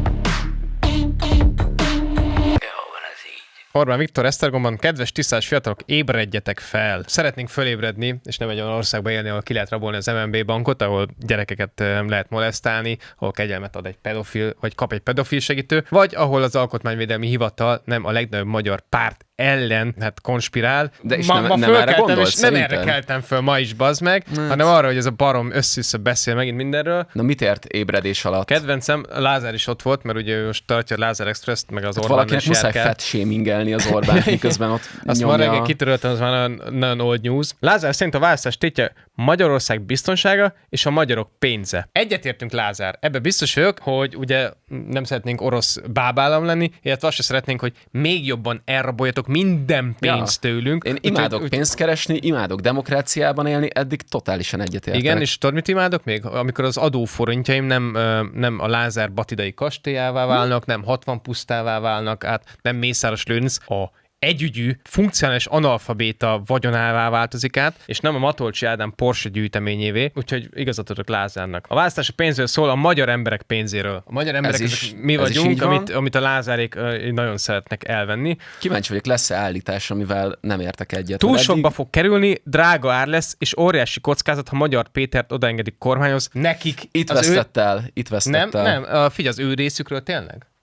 Orbán Viktor Esztergomban, kedves tisztás fiatalok, ébredjetek fel! Szeretnénk fölébredni, és nem egy olyan országba élni, ahol ki lehet rabolni az MNB bankot, ahol gyerekeket lehet molesztálni, ahol kegyelmet ad egy pedofil, vagy kap egy pedofil segítő, vagy ahol az Alkotmányvédelmi Hivatal nem a legnagyobb magyar párt ellen konspirál. De és nem erre gondolsz, és nem erre keltem föl ma is, bazd meg, hanem arra, hogy ez a barom össze beszél megint mindenről. Na mit ért ébredés alatt? Kedvencem, Lázár is ott volt, mert ugye most tartja a Lázár Express-t, meg az hát Orbán valakinek muszáj fat-shamingelni az Orbánt, miközben ott azt nyomja. Ma reggel kitöröltem, az már nagyon old news. Lázár szerint a választás tétje Magyarország biztonsága és a magyarok pénze. Egyetértünk, Lázár. Ebbe biztos vagyok, hogy ugye nem szeretnénk orosz bábállam lenni, illetve azt sem szeretnénk, hogy még jobban elraboljatok minden pénzt tőlünk. Én imádok pénzt keresni, imádok demokráciában élni, eddig totálisan egyetértek. Igen, és tudod, mit imádok még? Amikor az adóforintjaim nem a Lázár batidai kastélyává válnak, nem 60 pusztává válnak át, nem Mészáros Lőrinc, a együgyű, funkcionális analfabéta vagyonává változik át, és nem a Matolcsi Ádám Porsche gyűjteményévé, úgyhogy igazat adok Lázárnak. A választás a pénzről szól, a magyar emberek pénzéről. A magyar emberek mi vagyunk, amit a Lázárék nagyon szeretnek elvenni. Kíváncsi vagyok, lesz-e állítás, amivel nem értek egyet. Túl sokba fog kerülni, drága ár lesz, és óriási kockázat, ha Magyar Pétert odaengedik kormányhoz. Nekik itt vesztett el. Nem, figyelj, az ő részükről tényleg?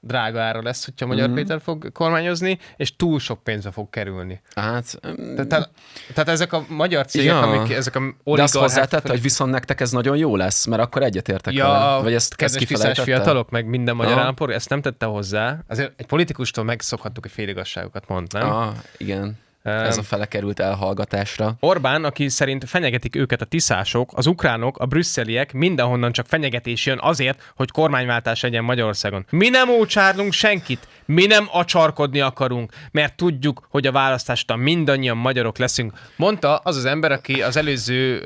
drága ára lesz, hogyha Magyar Péter fog kormányozni, és túl sok pénzbe fog kerülni. Hát... Tehát ezek a magyar cégek, amik ezek a oligarchák... De azt hozzátette, hogy viszont nektek ez nagyon jó lesz, mert akkor egyetértek vele. Vagy ezt kifelejtette? Fiatalok, meg minden magyar állampolgár, ezt nem tette hozzá. Azért egy politikustól megszokhattuk, hogy féligasságokat mond, nem? Igen. Ez a fele került elhallgatásra. Orbán, aki szerint fenyegetik őket a tiszások, az ukránok, a brüsszeliek, mindenhonnan csak fenyegetés jön azért, hogy kormányváltás legyen Magyarországon. Mi nem ócsárlunk senkit, mi nem acsarkodni akarunk, mert tudjuk, hogy a választás után mindannyian magyarok leszünk. Mondta az ember, aki az előző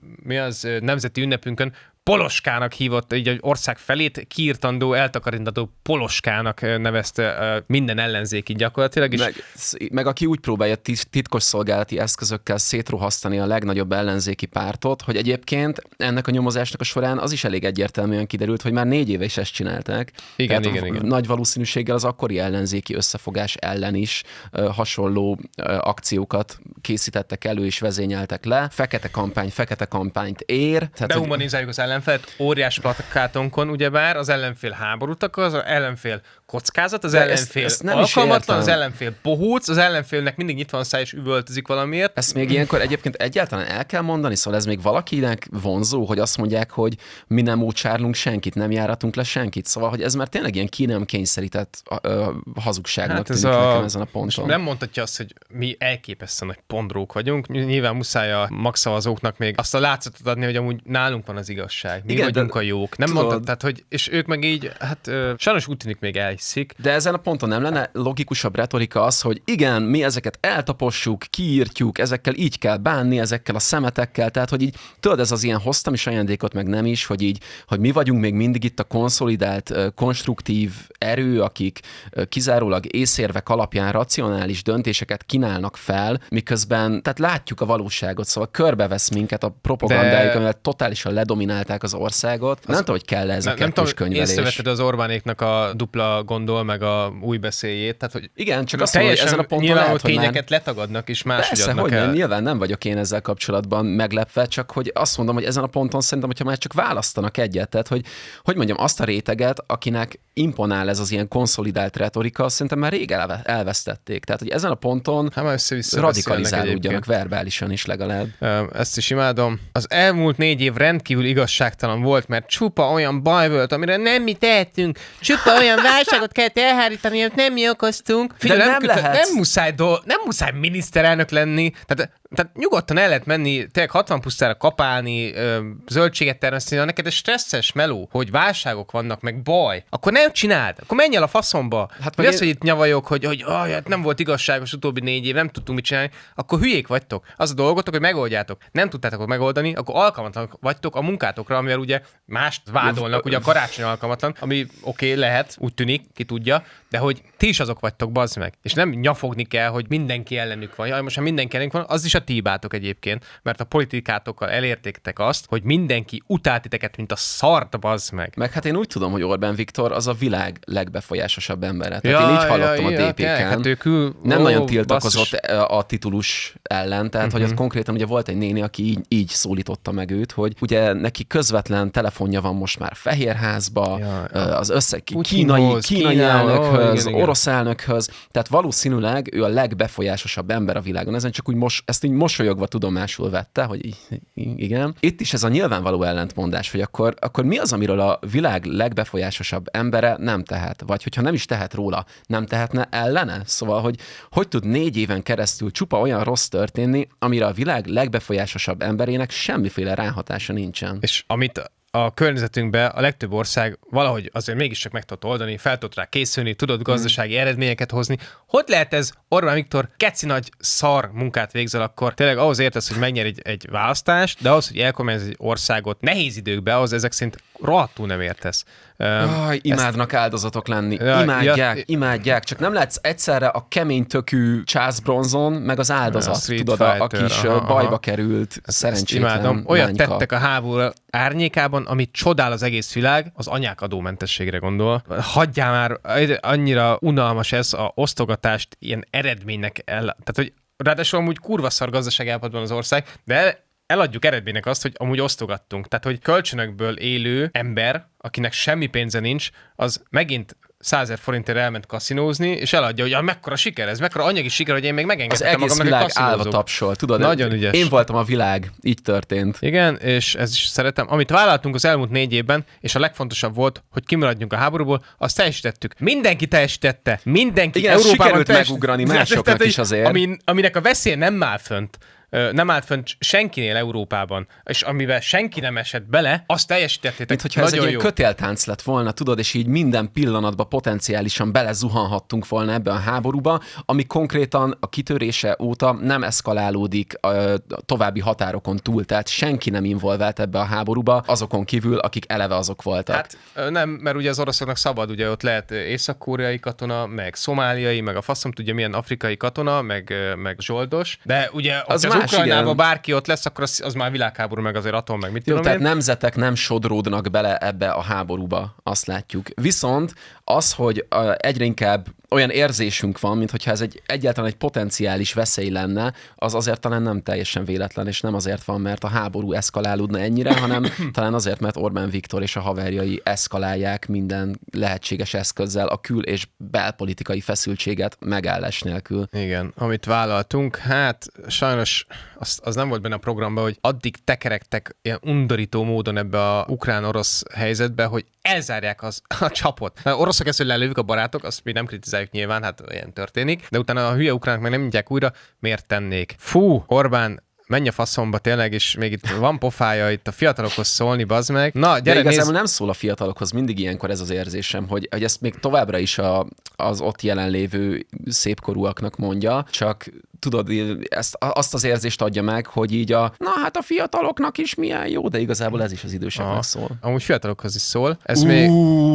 nemzeti ünnepünkön Poloskának hívott, így egy ország felét kiirtandó, eltakarítandó Poloskának nevezte minden ellenzéki gyakorlatilag. És meg aki úgy próbálja titkosszolgálati eszközökkel szétrohasztani a legnagyobb ellenzéki pártot, hogy egyébként ennek a nyomozásnak a során az is elég egyértelműen kiderült, hogy már 4 éve is ezt csinálták. Igen. Nagy valószínűséggel az akkori ellenzéki összefogás ellen is hasonló akciókat készítettek elő és vezényeltek le. Fekete kampányt ér. Dehumanizáljuk az ellenfélt, óriás plakátonkon, ugyebár az ellenfél háborút akar, az ellenfél kockázat, az ellenfél alkalmatlan, az ellenfél bohóc, az ellenfélnek mindig nyitva van száj és üvöltözik valamiért. Ezt még ilyenkor egyébként egyáltalán el kell mondani, szóval ez még valakinek vonzó, hogy azt mondják, hogy mi nem ócsárlunk senkit, nem járatunk le senkit, szóval hogy ez már tényleg ilyen ki nem kényszerített hazugságnak tűnik nekem ezen a ponton. Nem mondhatja azt, hogy mi elképesztően nagy pondrók vagyunk, nyilván muszáj a magszavazóknak még azt a látszatot adni, hogy amúgy nálunk van az igazság. Mi igen, vagyunk a jók. Nem mondtad, tehát, hogy, és ők meg így, hát sajnos úgy tűnik még elhiszik. De ezen a ponton nem lenne logikusabb retorika az, hogy igen, mi ezeket eltapossuk, kiírtjuk, ezekkel így kell bánni, ezekkel a szemetekkel, tehát, hogy így tudod, ez az ilyen hoztam is ajándékot, meg nem is, hogy így, hogy mi vagyunk még mindig itt a konszolidált, konstruktív erő, akik kizárólag észérvek alapján racionális döntéseket kínálnak fel, miközben, tehát látjuk a valóságot, szóval körbevesz minket a propagandájuk, amivel totálisan ledominálták az országot. Nem tudom, hogy kell ez a kettős könyvelés. Észrevetted az Orbánéknak a dupla gondol, meg a új beszéljét. Tehát, hogy igen, csak azt mondom, hogy ezen a ponton lehet, hogy tényeket letagadnak, és máshogy adnak el. Nyilván nem vagyok én ezzel kapcsolatban meglepve, csak hogy azt mondom, hogy ezen a ponton szerintem, hogyha már csak választanak egyet, tehát hogy mondjam, azt a réteget, akinek imponál ez az ilyen konszolidált retorika, szerintem már rég elvesztették. Tehát, hogy ezen a ponton radikalizálódjanak verbálisan is legalább. Ezt is imádom. Az elmúlt 4 év rendkívül igazságtalan volt, mert csupa olyan baj volt, amire nem mi tehetünk, csupa olyan válságot kellett elhárítani, amit nem mi okoztunk. Figyelj, nem muszáj miniszterelnök lenni, tehát nyugodtan el lehet menni, tényleg 60 pusztára kapálni, zöldséget termeszteni, ha neked ez stresszes meló, hogy válságok vannak, meg baj, akkor nem csináld, akkor menj el a faszomba. Hát hogy hogy itt nyavajok, hogy hát nem volt igazságos utóbbi 4 év, nem tudtunk mit csinálni, akkor hülyék vagytok. Az a dolgotok, hogy megoldjátok. Nem tudtátok megoldani, akkor alkalmatlanok vagytok a munkátokra, amivel ugye mást vádolnak, ugye a karácsony alkalmatlan, ami oké, lehet, úgy tűnik, ki tudja, de hogy ti is azok vagytok, bazd meg. És nem nyafogni kell, hogy mindenki ellenük van. Jaj, most ha mindenki ellenük van, az is a ti hibátok egyébként, mert a politikátokkal elértéktek azt, hogy mindenki utált titeket, mint a szart, bazd meg. Meg hát én úgy tudom, hogy Orbán Viktor az a világ legbefolyásosabb embere. Tehát én így hallottam a DP-ken. Hát nem nagyon tiltakozott a titulus ellen, tehát hogy az konkrétan ugye volt egy néni, aki így szólította meg őt, hogy ugye neki közvetlen telefonja van most már Fehérházba, az kínai elnökhöz, orosz elnökhöz, tehát valószínűleg ő a legbefolyásosabb ember a világon. Ezen csak úgy ezt így mosolyogva tudomásul vette, hogy igen. Itt is ez a nyilvánvaló ellentmondás, hogy akkor mi az, amiről a világ legbefolyásosabb embere nem tehet? Vagy hogyha nem is tehet róla, nem tehetne ellene? Szóval, hogy tud 4 éven keresztül csupa olyan rossz történni, amire a világ legbefolyásosabb emberének semmiféle ráhatása nincsen. És amit a környezetünkben a legtöbb ország valahogy azért mégiscsak meg tudott oldani, fel tudott rá készülni, tudott gazdasági eredményeket hozni. Hogy lehet ez, Orbán Viktor, keci nagy szar munkát végzel, akkor tényleg ahhoz értesz, hogy megnyer egy választást, de ahhoz, hogy elkormányozz egy országot nehéz időkben, ahhoz ezek szerint rohadtul nem értesz. Imádnak áldozatok lenni. Imádják. Csak nem lehetsz egyszerre a kemény tökű Charles Bronson, meg az áldozat, tudod, aki is bajba került, szerencsétlen imádom. Olyat lányka. tettek a háború árnyékában, amit csodál az egész világ, az anyák adómentességre gondol. Hagyjál már, annyira unalmas ez a osztogatást ilyen eredménynek tehát hogy ráadásul amúgy kurva szar gazdasági állapotban az ország, de eladjuk eredménynek azt, hogy amúgy osztogattunk. Tehát, hogy kölcsönökből élő ember, akinek semmi pénze nincs, az megint 100 000 forintért elment kaszinózni, és eladja, hogy mekkora siker ez, mekkora anyagi siker, hogy én még megengedtem magamnak, hogy kaszinózom. Az egész világ állva tapsol, tudod? Nagyon ügyes. Én voltam a világ, így történt. Igen, és ez is szeretem. Amit vállaltunk az elmúlt 4 évben, és a legfontosabb volt, hogy kimaradjunk a háborúból, azt teljesítettük. Mindenki teljesítette. Mindenki. Igen, Európában sikerült megugrani másoknak is azért. Aminek a veszélye nem áll fönt. Nem állt fönt senkinél Európában, és amiben senki nem esett bele, azt teljesítettétek. Mint hogyha ez egy ilyen kötéltánc lett volna, tudod, és így minden pillanatban potenciálisan belezuhanhattunk volna ebbe a háborúba, ami konkrétan a kitörése óta nem eszkalálódik további határokon túl, tehát senki nem involvált ebbe a háborúba, azokon kívül, akik eleve azok voltak. Hát nem, mert ugye az oroszoknak szabad, ugye ott lehet észak-koreai katona, meg szomáliai, meg a faszom tudja milyen afrikai katona, meg zsoldos, de ugye az Ukrajnában bárki ott lesz, akkor az már világháború, meg azért atom, meg mit tudom tehát nemzetek nem sodródnak bele ebbe a háborúba, azt látjuk. Viszont az, hogy egyre inkább olyan érzésünk van, mintha ez egyáltalán egy potenciális veszély lenne, az azért talán nem teljesen véletlen, és nem azért van, mert a háború eszkalálódna ennyire, hanem talán azért, mert Orbán Viktor és a haverjai eszkalálják minden lehetséges eszközzel a kül- és belpolitikai feszültséget megállás nélkül. Igen, amit vállaltunk, hát sajnos az nem volt benne a programban, hogy addig tekerektek ilyen undorító módon ebbe a ukrán-orosz helyzetbe, hogy elzárják a csapot. A oroszok ezt, hogy lelőjük a barátok, azt mi nem kritizáljuk nyilván, hát ilyen történik, de utána a hülye ukránok meg nem nyitják újra, miért tennék? Fú, Orbán, menj a faszomba tényleg, és még itt van pofája itt a fiatalokhoz szólni, bazd meg. Na, gyere, de igazából nem szól a fiatalokhoz, mindig ilyenkor ez az érzésem, hogy ezt még továbbra is az ott jelenlévő szépkorúaknak mondja, csak tudod, azt az érzést adja meg, hogy így na hát a fiataloknak is milyen jó, de igazából ez is az idősebbnek szól. Amúgy fiatalokhoz is szól. Ez még...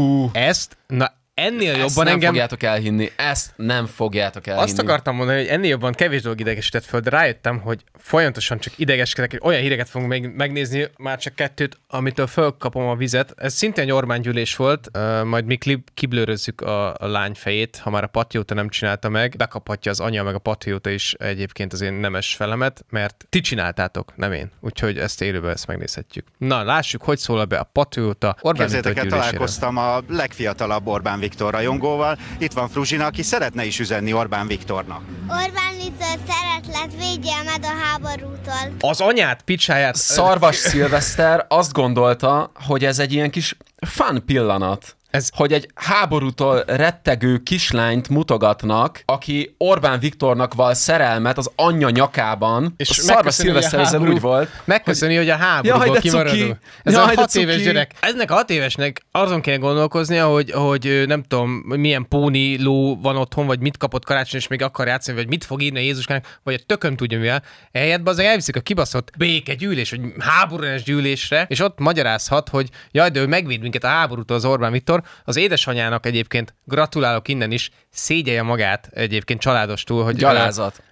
Ennél jobban nem fogjátok elhinni, ezt nem fogjátok elhinni. Azt akartam mondani, hogy ennél jobban kevés dolog idegesített föl, de rájöttem, hogy folyamatosan csak idegeskedek, hogy olyan híreket fogunk még megnézni, már csak 2, amitől fölkapom a vizet. Ez szintén egy Orbán gyűlés volt, majd mi kiblőrözzük a lány fejét, ha már a Patrióta nem csinálta meg, bekaphatja az anya meg a Patrióta is egyébként az én nemes felemet, mert ti csináltátok, nem én. Úgyhogy ezt élőben ezt megnézhetjük. Na, lássuk, hogy szól be a Patrióta Orbán Viktor gyűlésére. Találkoztam a legfiatalabb Orbán Viktor rajongóval. Itt van Fruzsina, aki szeretne is üzenni Orbán Viktornak. Orbán Viktor szeretlet, védjél meg a háborútól. Az anyát, picsáját... Szarvas Szilveszter azt gondolta, hogy ez egy ilyen kis fun pillanat. Hogy egy háborútól rettegő kislányt mutogatnak, aki Orbán Viktornak val szerelmet az anyja nyakában. És Szarvas Szilveszter ezzel úgy volt. Megköszöni, hogy a háborúból kimaradó. Ez a 6 éves gyerek. Eznek a 6 évesnek azon kéne gondolkoznia, hogy nem tudom, milyen póni ló van otthon, vagy mit kapott karácsony, és még akar játszani, vagy mit fog írni a Jézuskának, vagy a tököm tudja mivel. Ehelyett az elviszik a kibaszott békegyűlés, vagy háborús gyűlésre, és ott magyarázhat, hogy jaj, de ő megvéd minket a háborútól az Orbán Viktor. Az édesanyjának egyébként gratulálok innen is, szégyelje magát egyébként családostól, hogy... Gyalázat.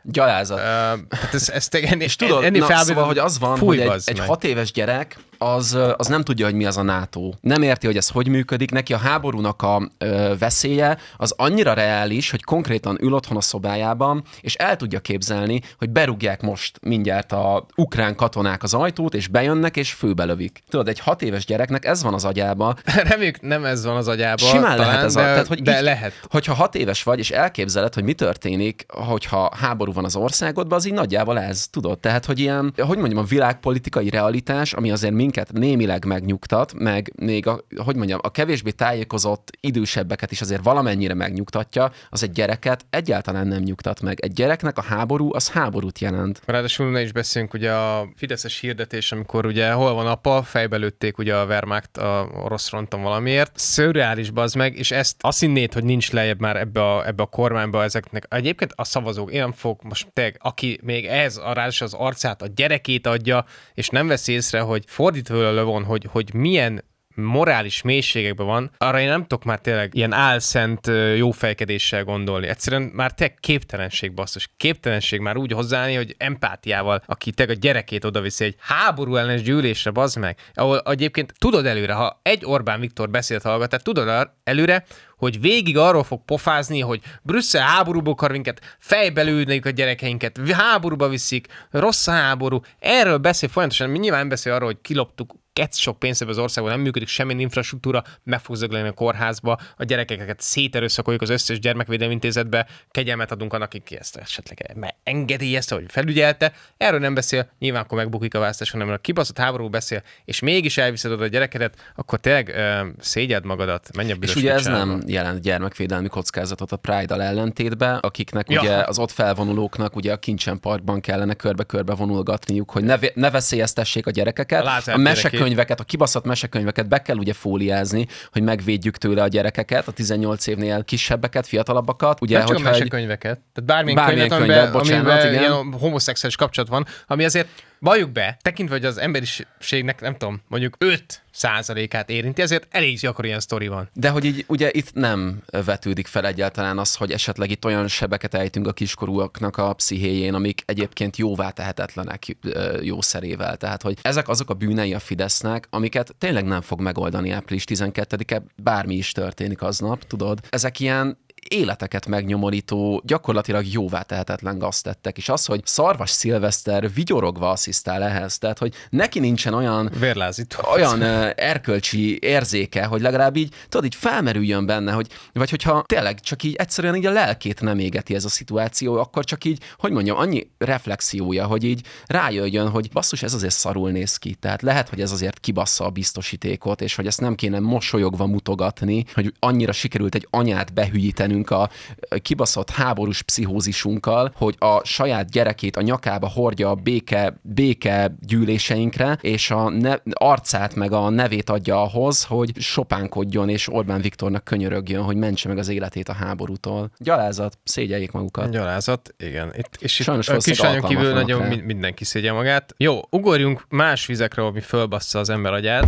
Tehát ez és tudod, szóval, hogy az van, hogy egy 6 éves gyerek az nem tudja, hogy mi az a NATO. Nem érti, hogy ez hogy működik. Neki a háborúnak a veszélye az annyira reális, hogy konkrétan ül otthon a szobájában, és el tudja képzelni, hogy berúgják most mindjárt a ukrán katonák az ajtót, és bejönnek, és főbelövik. Tudod, egy 6 éves gyereknek ez van az agyába. Reméljük, nem ez van az agyába. Simán talán, lehet ez tehát, hogy de így, lehet. Hogyha 6 éves vagy, és elképzeled, hogy mi történik, hogyha háború van az országodban, az így nagyjából ez, tudod? Tehát, hogy ilyen, hogy mondjam, a világpolitikai realitás, ami azért minket némileg megnyugtat, meg még a kevésbé tájékozott idősebbeket is azért valamennyire megnyugtatja, az egy gyereket egyáltalán nem nyugtat meg. Egy gyereknek a háború, az háborút jelent. Ráadásul ne is beszélünk ugye a fideszes hirdetés, amikor ugye hol van apa, fejbe lőtték ugye a Wehrmacht a orosz fronton valamiért. Szürreális bazd meg, és ezt azt hinnéd, hogy nincs lejjebb már ebbe a kormányba ezeknek. Egyébként a szavazók, én nem fogok most aki még ehhez ráadásul az arcát, a gyerekét adja, és nem vesz észre, hogy fordítva lövon, hogy milyen morális mélységekben van, arra én nem tudok már tényleg ilyen álszent jófejkedéssel gondolni. Egyszerűen már tényleg képtelenség, basszus. Képtelenség már úgy hozzáállni, hogy empátiával, aki tényleg a gyerekét odaviszi egy háború ellenes gyűlésre, bazd meg, ahol egyébként tudod előre, ha egy Orbán Viktor beszélt hallgat, tehát tudod előre, hogy végig arról fog pofázni, hogy Brüsszel háborúba akar minket, fejbe lőnek a gyerekeinket, háborúba viszik, rossz a háború. Erről beszél folyamatosan, nyilván beszél arról, hogy kiloptuk sok pénzt az országban, nem működik semmilyen infrastruktúra, meg fog zögleni a kórházba, a gyerekeket széterőszakoljuk az összes gyermekvédelmi intézetbe, kegyelmet adunk annak, aki ezt esetleg engedélyezte, vagy felügyelte. Erről nem beszél, nyilván akkor megbukik a választás, hanem a kibaszott háború beszél, és mégis elviszed oda a gyerekedet, akkor tényleg szégyeld magadat, menj a büdös És ugye ez picsába. nem jelent gyermekvédelmi kockázatot a Pride-dal ellentétben, akiknek ugye az ott felvonulóknak ugye a Kincsen Parkban kellene körbe-körbe vonulgatniuk, hogy ne veszélyeztessék a gyerekeket. A mesekönyveket, a kibaszott mesekönyveket be kell ugye fóliázni, hogy megvédjük tőle a gyerekeket, a 18 évnél kisebbeket, fiatalabbakat. Ugye, nem csak a mesekönyveket, tehát bármilyen könyvet, amiben ilyen homoszexuális kapcsolat van, ami azért valljuk be, tekintve, hogy az emberiségnek, nem tudom, mondjuk 5%-át érinti, ezért elég gyakori ilyen sztori van. De hogy így ugye itt nem vetődik fel egyáltalán az, hogy esetleg itt olyan sebeket ejtünk a kiskorúaknak a pszichéjén, amik egyébként jóvá tehetetlenek jószerével. Tehát, hogy ezek azok a bűnei a Fidesznek, amiket tényleg nem fog megoldani április 12-e, bármi is történik aznap, tudod. Ezek ilyen életeket megnyomorító, gyakorlatilag jóvá tehetetlen gaztettek. És az, hogy Szarvas Szilveszter vigyorogva asszisztál ehhez, tehát, hogy neki nincsen olyan erkölcsi érzéke, hogy legalább így, tudod, így felmerüljön benne, hogy, vagy hogyha tényleg csak így egyszerűen így a lelkét nem égeti ez a szituáció, akkor csak így, hogy mondjam, annyi reflexiója, hogy így rájöjjön, hogy basszus, ez azért szarul néz ki. Tehát lehet, hogy ez azért kibassza a biztosítékot, és hogy ezt nem kéne mosolyogva mutogatni, hogy annyira sikerült egy anyát behülyítenünk a kibaszott háborús pszichózisunkkal, hogy a saját gyerekét a nyakába hordja a béke gyűléseinkre, és arcát meg a nevét adja ahhoz, hogy sopánkodjon, és Orbán Viktornak könyörögjön, hogy mentse meg az életét a háborútól. Gyalázat, szégyeljék magukat. Gyalázat, igen. És sajnos itt a Kislányon kívül nagyon rá. mindenki szégyel magát. Jó, ugorjunk más vizekre, ami fölbassza az ember agyát.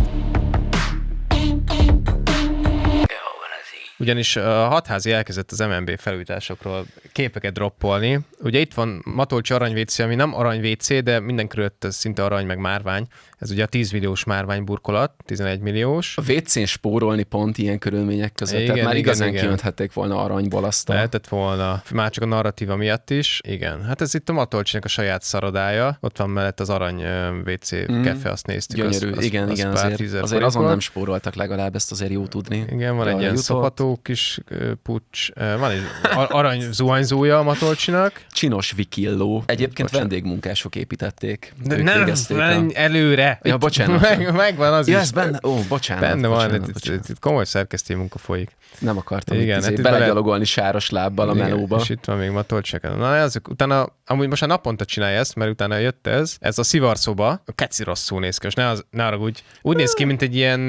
Ugyanis a Hatházi elkezdett az MNB felújításokról képeket droppolni. Ugye itt van Matolcsi arany-WC, ami nem arany-WC, de minden körülött ez szinte arany meg márvány. Ez ugye a 10 milliós márvány burkolat, 11 milliós. A WC-n spórolni pont ilyen körülmények között, igen, tehát már igazán kiönthették volna aranyból azt a... Lehetett volna, már csak a narratíva miatt is. Igen, hát ez itt a Matolcsinak a saját szarodája. Ott van mellett az arany WC kefe, azt néztük. Gyönyörű, igen, azért azon nem spóroltak legalább, ezt azért jó tudni. Igen, van egy ilyen szopható kis pucs, van egy arany zuhanyzója a Matolcsinak. Csinos vikilló. Egyébként vendégmunkások építették. De nem, előre. Ja, bocsánat. Megvan az ja, is. ez benne, bocsánat. Benne van, itt komoly szerkesztői munka folyik. Nem akartam belegyalogolni sáros lábbal a melóba. És itt van még Matolcsek. Na, azok, utána, amúgy most már naponta csinálja ezt, mert utána jött ez a szivarszoba, keci rosszul néz ki, és ne arra úgy néz ki, mint egy ilyen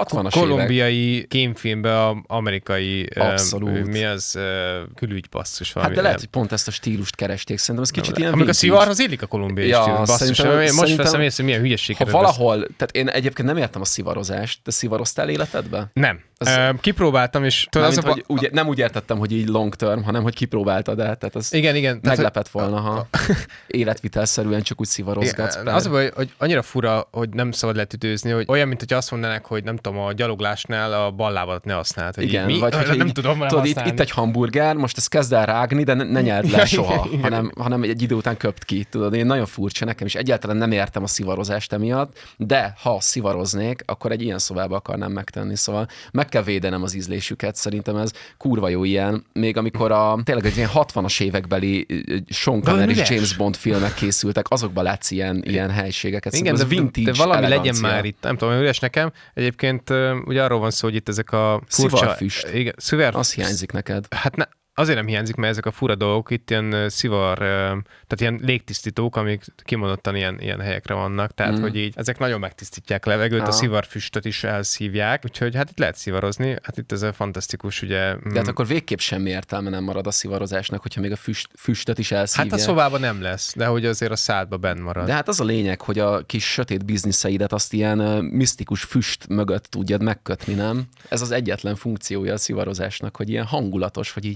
kolumbiai kémfilmbe a amerikai mi az külügybasszus valami. Hát de lehet, hogy pont ezt a stílust keresték, szerintem ez kicsit ilyen amikor a szivarhoz illik a kolumbiai stílus, basszus. Most veszem észre, milyen hülyeséget. Ha valahol, tehát én egyébként nem értem a szivarozást, te szivaroztál életedbe? Nem. Kipróbáltam, és nem úgy értettem, hogy így long term, hanem hogy kipróbáltad el. Tehát az igen. Meglepett volna, ha életvitelszerűen csak úgy szivarozgatsz. Az a baj, hogy annyira fura, hogy nem szabad letüdőzni, hogy olyan, mint hogy azt mondanák, hogy nem tudom, a gyaloglásnál a ballábadat ne használd. Igen, vagy hogy nem tudom itt egy hamburger, most ezt kezd el rágni, de ne nyeld le soha, hanem egy idő után köpt ki. Tudod, én nagyon furcsa nekem is. Egyáltalán nem értem a szivarozást emiatt, de ha szivaroznék, akkor egy ilyen szobába akarnám megtenni. Szóval meg kell védenem az ízlésüket, szerintem ez kurva jó ilyen. Még amikor tényleg egy ilyen 60-as évekbeli Sean Connery és James Bond filmek készültek, azokban látsz ilyen helységeket. Igen, de valami elegancia. Legyen már itt. Nem tudom, üres nekem. Egyébként ugye arról van szó, hogy itt ezek a furcsa... Szivarfüst. Igen, az hiányzik neked. Hát azért nem hiányzik, mert ezek a fura dolgok itt ilyen szivar, tehát ilyen légtisztítók, amik kimondottan ilyen helyekre vannak, tehát hogy így ezek nagyon megtisztítják a levegőt, a szivarfüstöt is elszívják, úgyhogy hát itt lehet szivarozni, hát itt ez a fantasztikus, ugye. De hát akkor végképp semmi értelme nem marad a szivarozásnak, hogyha még a füstöt is elszívják. Hát a szobában nem lesz, de hogy azért a szádba benn marad. De hát az a lényeg, hogy a kis sötét bizniszeidet azt ilyen misztikus füst mögött tudjad megkötni, nem? Ez az egyetlen funkciója a szivarozásnak, hogy ilyen hangulatos, hogy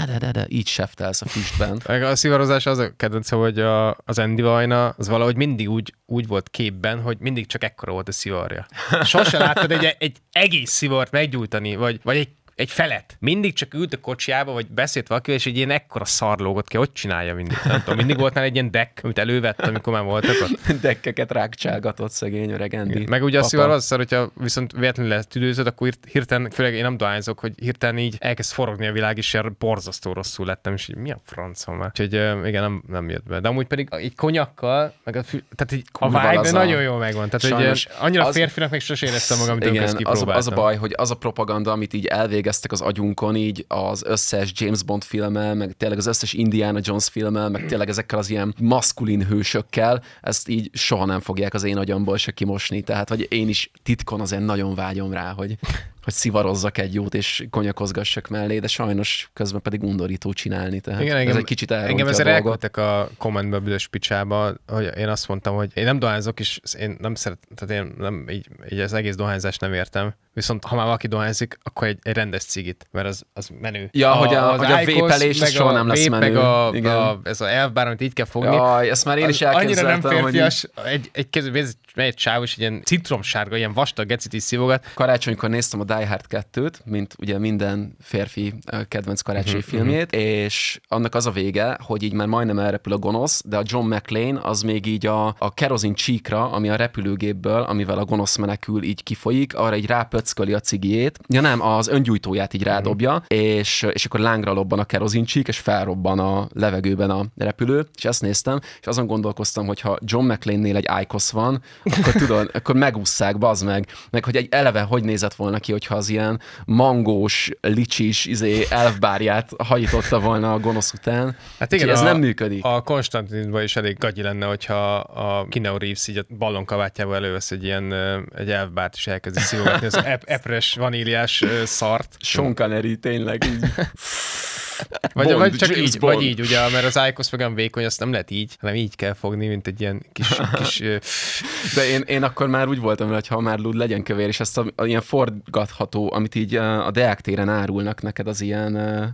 így seftelsz a füstben. A szivarozás az a kedvencem, hogy az Andy Vajna az valahogy mindig úgy volt képben, hogy mindig csak ekkora volt a szivarja. Sose láttad egy egész szivart meggyújtani, vagy egy felet. Mindig csak ült a kocsiába, vagy beszélt valakivel, és egy ilyen ekkora szarlógot kell, hogy csinálja mindig. Nem tudom, mindig volt nála egy ilyen deck, amit elővett, amikor már voltak ott. Dekkeket rákcsálgatott szegény öreg Andy. Meg ugye a szivar az szar, hogyha viszont véletlenül letüdőzöd, akkor hirtelen, főleg én nem dohányzok, hogy hirtelen így elkezd forogni a világ, és ilyen borzasztó rosszul lettem, és így mi a francom már. Úgyhogy igen, nem jött be. De amúgy pedig így konyakkal, meg tehát így a vibe nagyon jól megvan. Tehát hogy annyira férfinak még sosem éreztem magam, amit ezt kipróbáltam. Az a baj, hogy az a propaganda, amit így elvégeztek az agyunkon, így az összes James Bond filmmel, meg tényleg az összes Indiana Jones filmmel, meg tényleg ezekkel az ilyen maszkulin hősökkel, ezt így soha nem fogják az én agyamból se kimosni. Tehát, hogy én is titkon azért nagyon vágyom rá, hogy szivarozzak egy jót, és konyakozgassak mellé, de sajnos közben pedig undorító csinálni. Tehát igen, ez egy kicsit elrontja engem a ezzel dolgot. elküldtek a kommentbe a büdös picsába, hogy én azt mondtam, hogy én nem dohányzok, és én nem tehát én nem, így az egész dohányzást nem értem. Viszont ha már valaki dohányzik, akkor egy rendes cigit, mert az menő. Ja, hogy a vépelés az soha nem lesz menő. Meg ez a elfbár, amit így kell fogni. Jaj, ezt már én is elképzeltem. Annyira nem férfias, egy megy egy sáv, és egy ilyen citromsárga, ilyen vastag gecit is szívogat. Karácsonykor néztem a Die Hard 2-t, mint ugye minden férfi kedvenc karácsonyi filmjét, és annak az a vége, hogy így már majdnem elrepül a gonosz, de a John McClane az még így a kerozin csíkra, ami a repülőgépből, amivel a gonosz menekül, így kifolyik, arra így rápöcköli a cigiét. Ja nem, az öngyújtóját így rádobja, és akkor lángra lobban a kerozin csík, és felrobban a levegőben a repülő, és ezt néztem, és azon gondolkoztam, hogy ha John McClane-nél egy IQOS van, akkor tudod, akkor megússzák, bazd meg hogy egy eleve hogy nézett volna ki, hogyha az ilyen mangós, licsis elfbárját hajította volna a gonosz után. Hát igen, ez nem működik. A Konstantinban is elég gagyi lenne, hogyha a Keanu Reeves így a ballonkabátjából elővesz egy elfbárt, és elkezdi szívogatni az epres, vaníliás szart. Sean Connery, tényleg így. Vagy csak így, Bond. Vagy így, ugye, mert az IQOS meg olyan vékony, azt nem lehet így, hanem így kell fogni, mint egy ilyen kis De én akkor már úgy voltam, hogy ha már lúd legyen kövér, és ezt ilyen forgatható, amit így a Deák téren árulnak neked, az ilyen...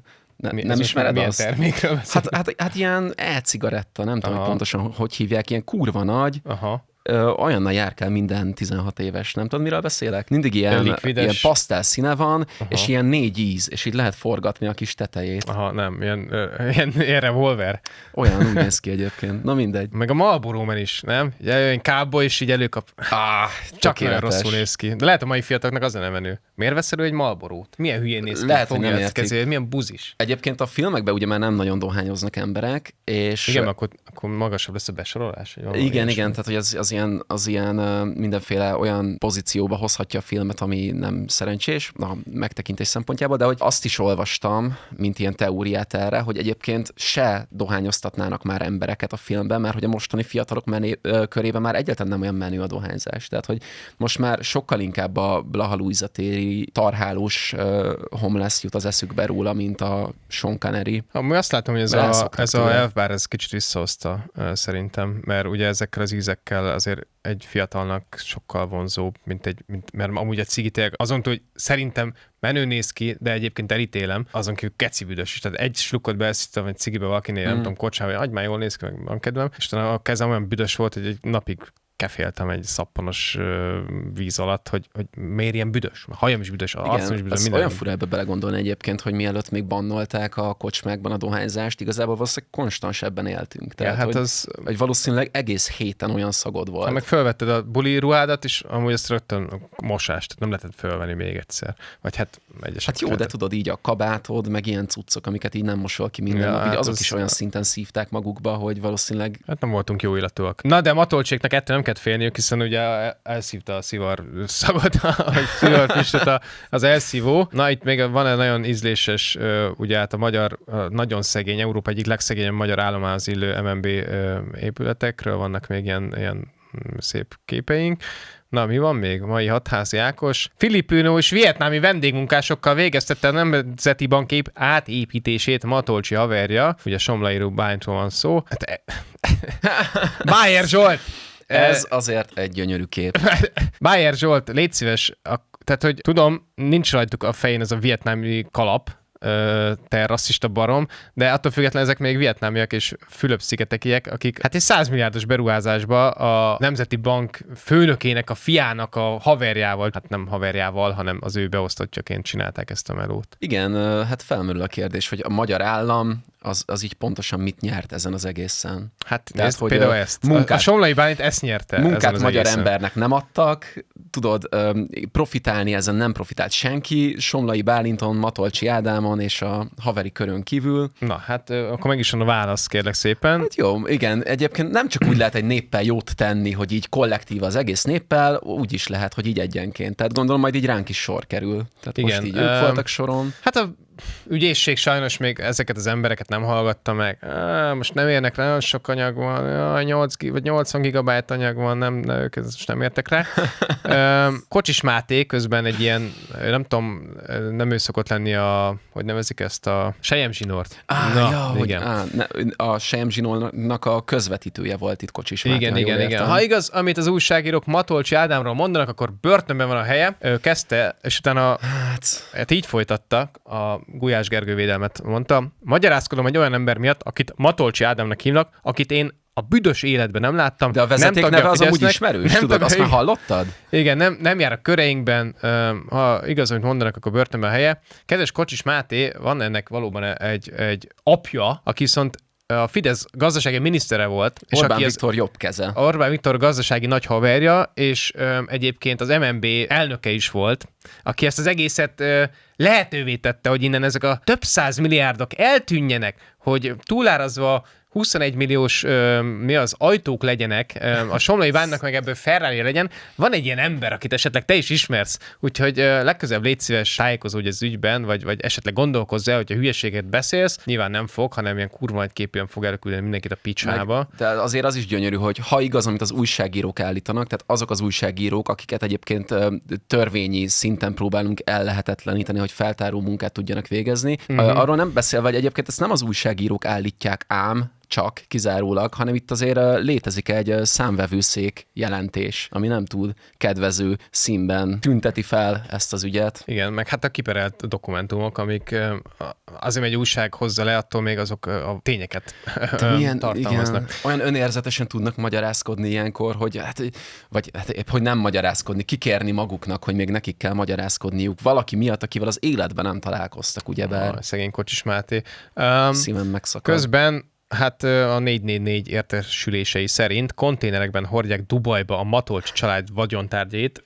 nem ismered azt? Termékről hát ilyen e-cigaretta, nem tudom, hogy pontosan hogy hívják, ilyen kurva nagy. Aha. Olyannal járkál minden 16 éves, nem tudod, miről beszélek? Mindig ilyen pasztel színe van, és ilyen 4 íz, és így lehet forgatni a kis tetejét. Aha, nem, ilyen revolver. Olyan úgy néz ki egyébként, na mindegy. Meg a Marlboro Man is, nem? Ilyen cowboy, és így előkap. Csak nagyon rosszul néz ki. De lehet a mai fiataloknak az a nem menő. Miért vesz elő egy Marlborót? Milyen hülyén néz ki? Lehet, hogy nem értik. Milyen buzis. Egyébként a filmekben ugye már nem nagyon dohányoznak emberek, és... Igen, akkor magasabb lesz a besorolás? Igen, tehát hogy az ilyen mindenféle olyan pozícióba hozhatja a filmet, ami nem szerencsés, a megtekintés szempontjából, de hogy azt is olvastam, mint ilyen teóriát erre, hogy egyébként se dohányoztatnának már embereket a filmben, mert hogy a mostani fiatalok körében már egyáltalán nem olyan menő a dohányzás. Tehát, hogy most már sokkal inkább a Blaha Lujza téri tarhálós homeless jut az eszükbe róla, mint a Sean Connery. Azt látom, hogy ez a elfbár ez kicsit visszahozta szerintem, mert ugye ezekkel az ízekkel azért egy fiatalnak sokkal vonzóbb, mert amúgy a cigi tényleg azon túl, hogy szerintem menő néz ki, de egyébként elítélem, azon kívül keci büdös is. Tehát egy slukkot beeszítem egy cigibe valakinél, nem tudom, kocsán, hogy már jól néz ki, meg van kedvem, és a kezem olyan büdös volt, hogy egy napig keféltem egy szappanos víz alatt, hogy miért ilyen büdös? A hajam is büdös, a arcom is büdös, minden. Olyan fura ebbe belegondolni egyébként, hogy mielőtt még bannolták a kocsmákban a dohányzást, igazából valószínűleg konstansebben éltünk. Tehát, ja, hát hogy valószínűleg egész héten olyan szagod volt. Ha meg felvetted a buli ruhádat, és amúgy ezt rögtön a mosást, nem lehetett fölvenni még egyszer. Vagy hát jó, de tudod, így a kabátod, meg ilyen cuccok, amiket így nem mosol ki minden nap, azok is olyan szinten szívták magukba, hogy valószínűleg... Hát nem voltunk jó illatúak. Na, de matolcséknak ettől nem őket félniük, hiszen ugye elszívta a szivar szagot, vagy szivarfüstöt az elszívó. Na, itt még van egy nagyon ízléses, ugye hát a magyar, nagyon szegény, Európa egyik legszegényebb magyar államához illő MNB épületekről vannak még ilyen szép képeink. Na, mi van még? Mai hatházi Ákos. Filipino és vietnámi vendégmunkásokkal végeztette a Nemzeti Bank átépítését Matolcsi haverja. Ugye Somlai Bálintról van szó. Bájer Zsolt! Ez azért egy gyönyörű kép. Bájer Zsolt, légy szíves, tehát, hogy tudom, nincs rajtuk a fején ez a vietnámi kalap, te rasszista barom, de attól függetlenül ezek még vietnámiak és Fülöp-szigetekiek, akik hát egy 100 milliárdos beruházásba a Nemzeti Bank főnökének, a fiának a haverjával, hát nem haverjával, hanem az ő beosztottjaként csinálták ezt a melót. Igen, hát felmerül a kérdés, hogy a magyar állam az így pontosan mit nyert ezen az egészen. Hát nézd, hogy például ezt. A Somlai Bálint ezt nyerte. Munkát az magyar egészen. embernek nem adtak, tudod, profitálni ezen nem profitált senki, Somlai Bálinton, Matolcsi Ádámon és a haveri körön kívül. Na, hát akkor meg is van a válasz, kérlek szépen. Hát jó, igen, egyébként nem csak úgy lehet egy néppel jót tenni, hogy így kollektív az egész néppel, úgy is lehet, hogy így egyenként. Tehát gondolom majd így ránk is sor kerül. Tehát igen, most így ők voltak soron. Hát a ügyészség sajnos még ezeket az embereket nem hallgatta meg. Most nem érnek rá, nagyon sok anyag van, 80 gigabyte anyag van, ők most nem értek rá. Kocsis Máté közben egy ilyen, nem tudom, nem ő szokott lenni hogy nevezik ezt a selyemzsinort. A selyemzsinórnak a közvetítője volt itt Kocsis Máté. Igen. Ha igaz, amit az újságírók Matolcsi Ádámról mondanak, akkor börtönben van a helye. Ő kezdte, és utána hát így folytatta, a Gulyás Gergő védelmet mondta. Magyarázkodom egy olyan ember miatt, akit Matolcsi Ádámnak hívnak, akit én a büdös életben nem láttam. De a vezeték neve az amúgy ismerős, tudod, azt már hallottad? Igen, nem jár a köreinkben, ha igaz, amit mondanak, akkor börtönben a helye. Kedves Kocsis Máté, van ennek valóban egy apja, aki viszont a Fidesz gazdasági minisztere volt. Orbán Viktor jobb keze. Orbán Viktor gazdasági nagy haverja, és egyébként az MNB elnöke is volt, aki ezt az egészet lehetővé tette, hogy innen ezek a több 100 milliárdok eltűnjenek, hogy túlárazva 21 milliós ajtók legyenek, a Somlai Bálintnak meg ebből Ferrari legyen. Van egy ilyen ember, akit esetleg te is ismersz, úgyhogy legközelebb légy szíves, tájékozódj az ügyben, vagy esetleg gondolkozz el, hogyha hülyeséget beszélsz, nyilván nem fog, hanem ilyen kurva nagy képűen fog elküldeni mindenkit a picsába. De azért az is gyönyörű, hogy ha igaz, amit az újságírók állítanak, tehát azok az újságírók, akiket egyébként törvényi szinten próbálunk ellehetetleníteni, hogy feltáró munkát tudjanak végezni, arról nem beszélve, hogy egyébként ezt nem az újságírók állítják ám, csak kizárólag, hanem itt azért létezik egy számvevőszék jelentés, ami nem tud kedvező színben tünteti fel ezt az ügyet. Igen, meg hát a kiperelt dokumentumok, amik azért egy újság hozza le, attól még azok a tényeket tartalmaznak. Igen, olyan önérzetesen tudnak magyarázkodni ilyenkor, hogy épp, hogy nem magyarázkodni, kikérni maguknak, hogy még nekik kell magyarázkodniuk valaki miatt, akivel az életben nem találkoztak, ugyebár. Szegény Kocsis Máté. Szívem megszakad. Közben hát a 444 értesülései szerint konténerekben hordják Dubajba a Matolcsi család vagyontárgyait.